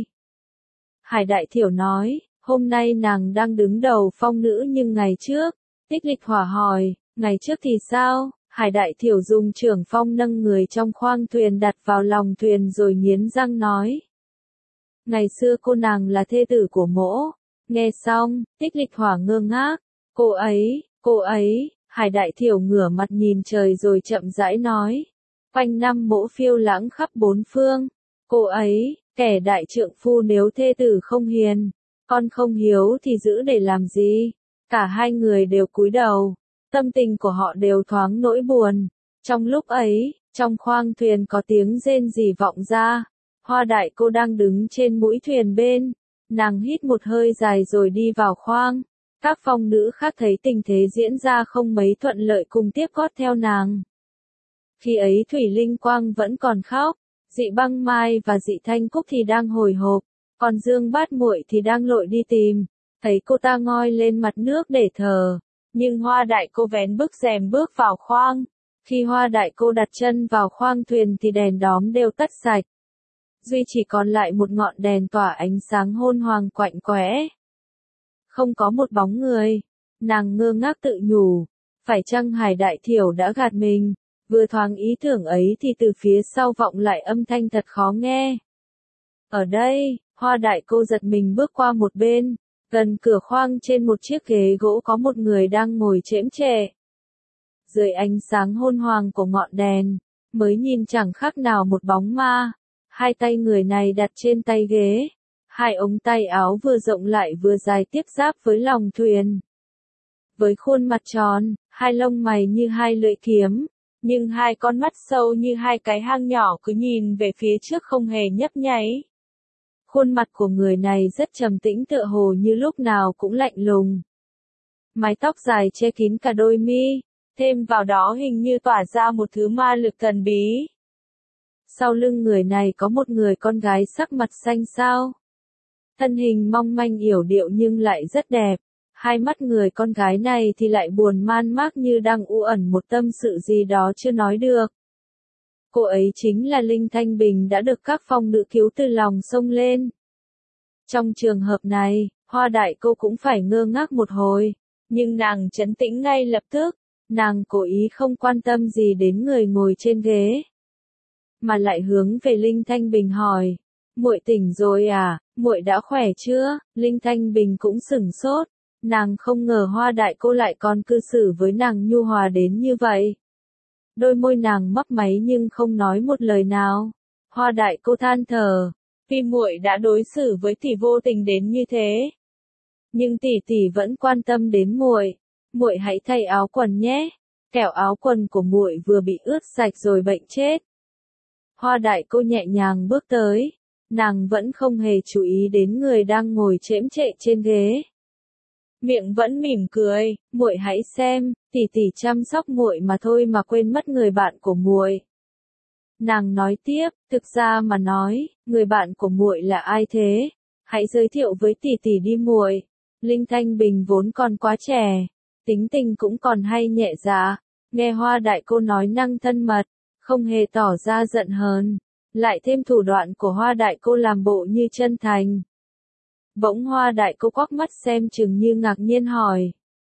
Hải đại thiểu nói, hôm nay nàng đang đứng đầu Phong nữ nhưng ngày trước. Tích Lịch Hỏa hỏi, ngày trước thì sao? Hải Đại Thiểu dùng trưởng phong nâng người trong khoang thuyền đặt vào lòng thuyền rồi nghiến răng nói. Ngày xưa cô nàng là thê tử của mỗ. Nghe xong, Tích Lịch Hỏa ngơ ngác. Cô ấy, Hải Đại Thiểu ngửa mặt nhìn trời rồi chậm rãi nói. Quanh năm mỗ phiêu lãng khắp bốn phương. Cô ấy, kẻ đại trượng phu nếu thê tử không hiền, con không hiếu thì giữ để làm gì? Cả hai người đều cúi đầu, tâm tình của họ đều thoáng nỗi buồn. Trong lúc ấy, trong khoang thuyền có tiếng rên rỉ vọng ra. Hoa Đại Cô đang đứng trên mũi thuyền bên, nàng hít một hơi dài rồi đi vào khoang. Các phong nữ khác thấy tình thế diễn ra không mấy thuận lợi cùng tiếp gót theo nàng. Khi ấy Thủy Linh Quang vẫn còn khóc, Dị Băng Mai và Dị Thanh Cúc thì đang hồi hộp, còn Dương Bát Muội thì đang lội đi tìm. Thấy cô ta ngoi lên mặt nước để thở, nhưng Hoa Đại Cô vén bức rèm bước vào khoang. Khi Hoa Đại Cô đặt chân vào khoang thuyền thì đèn đóm đều tắt sạch. Duy chỉ còn lại một ngọn đèn tỏa ánh sáng hôn hoàng quạnh quẽ. Không có một bóng người. Nàng ngơ ngác tự nhủ, phải chăng Hải Đại Thiểu đã gạt mình? Vừa thoáng ý tưởng ấy thì từ phía sau vọng lại âm thanh thật khó nghe. Ở đây, Hoa Đại Cô giật mình bước qua một bên, gần cửa khoang trên một chiếc ghế gỗ có một người đang ngồi chễm chệ. Dưới ánh sáng hôn hoàng của ngọn đèn, mới nhìn chẳng khác nào một bóng ma. Hai tay người này đặt trên tay ghế, hai ống tay áo vừa rộng lại vừa dài tiếp giáp với lòng thuyền. Với khuôn mặt tròn, hai lông mày như hai lưỡi kiếm, nhưng hai con mắt sâu như hai cái hang nhỏ cứ nhìn về phía trước không hề nhấp nháy. Khuôn mặt của người này rất trầm tĩnh tựa hồ như lúc nào cũng lạnh lùng. Mái tóc dài che kín cả đôi mi, thêm vào đó hình như tỏa ra một thứ ma lực thần bí. Sau lưng người này có một người con gái sắc mặt xanh xao. Thân hình mong manh yểu điệu nhưng lại rất đẹp. Hai mắt người con gái này thì lại buồn man mác như đang u ẩn một tâm sự gì đó chưa nói được. Cô ấy chính là Linh Thanh Bình đã được các phong nữ cứu từ lòng sông lên. Trong trường hợp này, Hoa Đại Cô cũng phải ngơ ngác một hồi, nhưng nàng trấn tĩnh ngay lập tức, nàng cố ý không quan tâm gì đến người ngồi trên ghế, mà lại hướng về Linh Thanh Bình hỏi, muội tỉnh rồi à, muội đã khỏe chưa? Linh Thanh Bình cũng sửng sốt, nàng không ngờ Hoa Đại Cô lại còn cư xử với nàng nhu hòa đến như vậy. Đôi môi nàng mấp máy nhưng không nói một lời nào. Hoa Đại Cô than thở, vì muội đã đối xử với tỷ vô tình đến như thế. Nhưng tỷ tỷ vẫn quan tâm đến muội, muội hãy thay áo quần nhé, kẻo áo quần của muội vừa bị ướt sạch rồi bệnh chết. Hoa Đại Cô nhẹ nhàng bước tới, nàng vẫn không hề chú ý đến người đang ngồi chễm chệ trên ghế. Miệng vẫn mỉm cười, muội hãy xem, tỷ tỷ chăm sóc muội mà thôi mà quên mất người bạn của muội. Nàng nói tiếp, thực ra mà nói, người bạn của muội là ai thế? Hãy giới thiệu với tỷ tỷ đi muội. Linh Thanh Bình vốn còn quá trẻ, tính tình cũng còn hay nhẹ dạ, nghe Hoa Đại Cô nói năng thân mật, không hề tỏ ra giận hờn, lại thêm thủ đoạn của Hoa Đại Cô làm bộ như chân thành. Bỗng Hoa Đại Cô quắc mắt xem chừng như ngạc nhiên hỏi.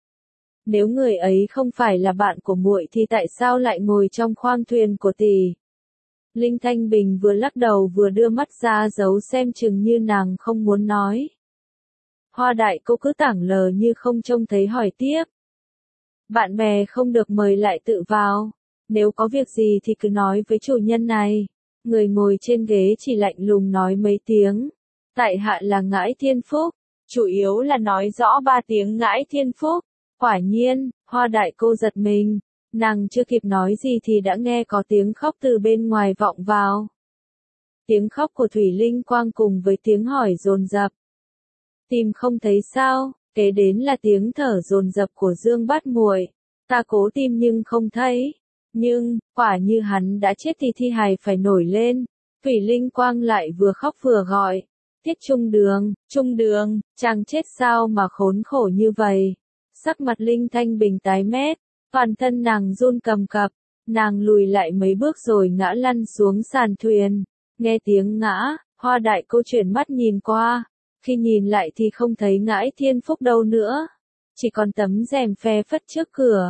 Nếu người ấy không phải là bạn của muội thì tại sao lại ngồi trong khoang thuyền của tỷ? Linh Thanh Bình vừa lắc đầu vừa đưa mắt ra giấu xem chừng như nàng không muốn nói. Hoa Đại Cô cứ tảng lờ như không trông thấy hỏi tiếp. Bạn bè không được mời lại tự vào. Nếu có việc gì thì cứ nói với chủ nhân này. Người ngồi trên ghế chỉ lạnh lùng nói mấy tiếng. Tại hạ là Ngãi Thiên Phúc. Chủ yếu là nói rõ 3 tiếng Ngãi Thiên Phúc. Quả nhiên, Hoa Đại Cô giật mình. Nàng chưa kịp nói gì thì đã nghe có tiếng khóc từ bên ngoài vọng vào. Tiếng khóc của Thủy Linh Quang cùng với tiếng hỏi dồn dập. Tìm không thấy sao? Kế đến là tiếng thở dồn dập của Dương Bát Muội. Ta cố tìm nhưng không thấy. Nhưng, quả như hắn đã chết thì thi hài phải nổi lên. Thủy Linh Quang lại vừa khóc vừa gọi. Tiết Trung Đường, chàng chết sao mà khốn khổ như vậy? Sắc mặt Linh Thanh Bình tái mét, toàn thân nàng run cầm cập, nàng lùi lại mấy bước rồi ngã lăn xuống sàn thuyền. Nghe tiếng ngã, Hoa Đại Cô chuyển mắt nhìn qua, khi nhìn lại thì không thấy Ngãi Thiên Phúc đâu nữa, chỉ còn tấm rèm phe phất trước cửa.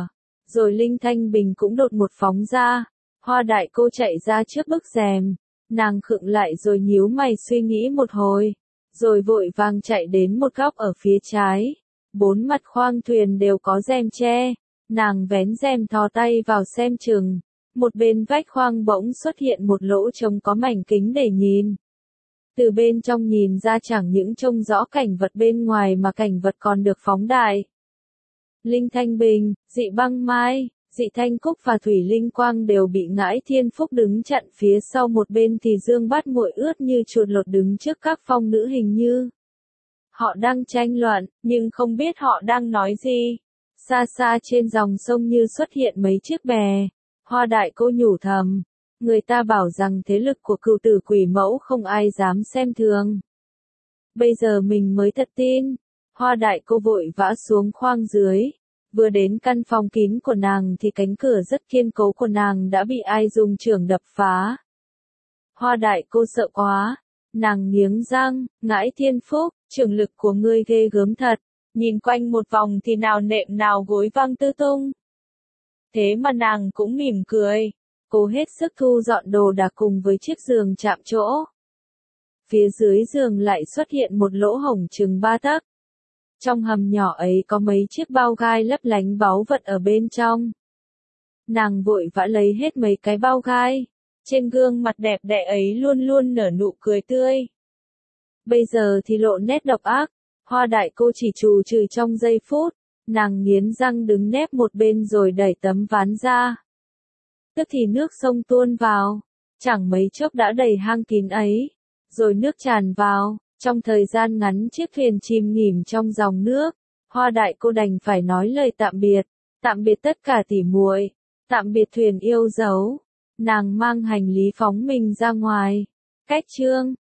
Rồi Linh Thanh Bình cũng đột một phóng ra. Hoa đại cô chạy ra trước bức rèm. Nàng khựng lại rồi nhíu mày suy nghĩ một hồi. Rồi vội vàng chạy đến một góc ở phía trái. 4 mặt khoang thuyền đều có rèm che. Nàng vén rèm thò tay vào xem chừng. Một bên vách khoang bỗng xuất hiện một lỗ trống có mảnh kính để nhìn. Từ bên trong nhìn ra chẳng những trông rõ cảnh vật bên ngoài mà cảnh vật còn được phóng đại. Linh Thanh Bình, Dị Băng Mai, Dị Thanh Cúc và Thủy Linh Quang đều bị Ngãi Thiên Phúc đứng chặn phía sau, một bên thì Dương Bát Muội ướt như chuột lột đứng trước các phong nữ, hình như họ đang tranh luận, nhưng không biết họ đang nói gì. Xa xa trên dòng sông như xuất hiện mấy chiếc bè. Hoa đại cô nhủ thầm, người ta bảo rằng thế lực của cửu tử quỷ mẫu không ai dám xem thường. Bây giờ mình mới thật tin. Hoa đại cô vội vã xuống khoang dưới. Vừa đến căn phòng kín của nàng thì cánh cửa rất kiên cố của nàng đã bị ai dùng chưởng đập phá. Hoa đại cô sợ quá. Nàng nghiến răng, Ngãi Thiên Phúc, chưởng lực của ngươi ghê gớm thật. Nhìn quanh một vòng thì nào nệm nào gối văng tứ tung. Thế mà nàng cũng mỉm cười. Cô hết sức thu dọn đồ đạc cùng với chiếc giường chạm chỗ. Phía dưới giường lại xuất hiện một lỗ hổng chừng 3 tấc. Trong hầm nhỏ ấy có mấy chiếc bao gai lấp lánh báu vật ở bên trong. Nàng vội vã lấy hết mấy cái bao gai. Trên gương mặt đẹp đẽ ấy luôn luôn nở nụ cười tươi. Bây giờ thì lộ nét độc ác. Hoa đại cô chỉ trù trừ trong giây phút. Nàng nghiến răng đứng nép một bên rồi đẩy tấm ván ra. Tức thì nước sông tuôn vào. Chẳng mấy chốc đã đầy hang kín ấy. Rồi nước tràn vào. Trong thời gian ngắn chiếc thuyền chìm nghỉm trong dòng nước. Hoa đại cô đành phải nói lời tạm biệt. Tạm biệt tất cả tỉ muội. Tạm biệt thuyền yêu dấu. Nàng mang hành lý phóng mình ra ngoài. Cách chương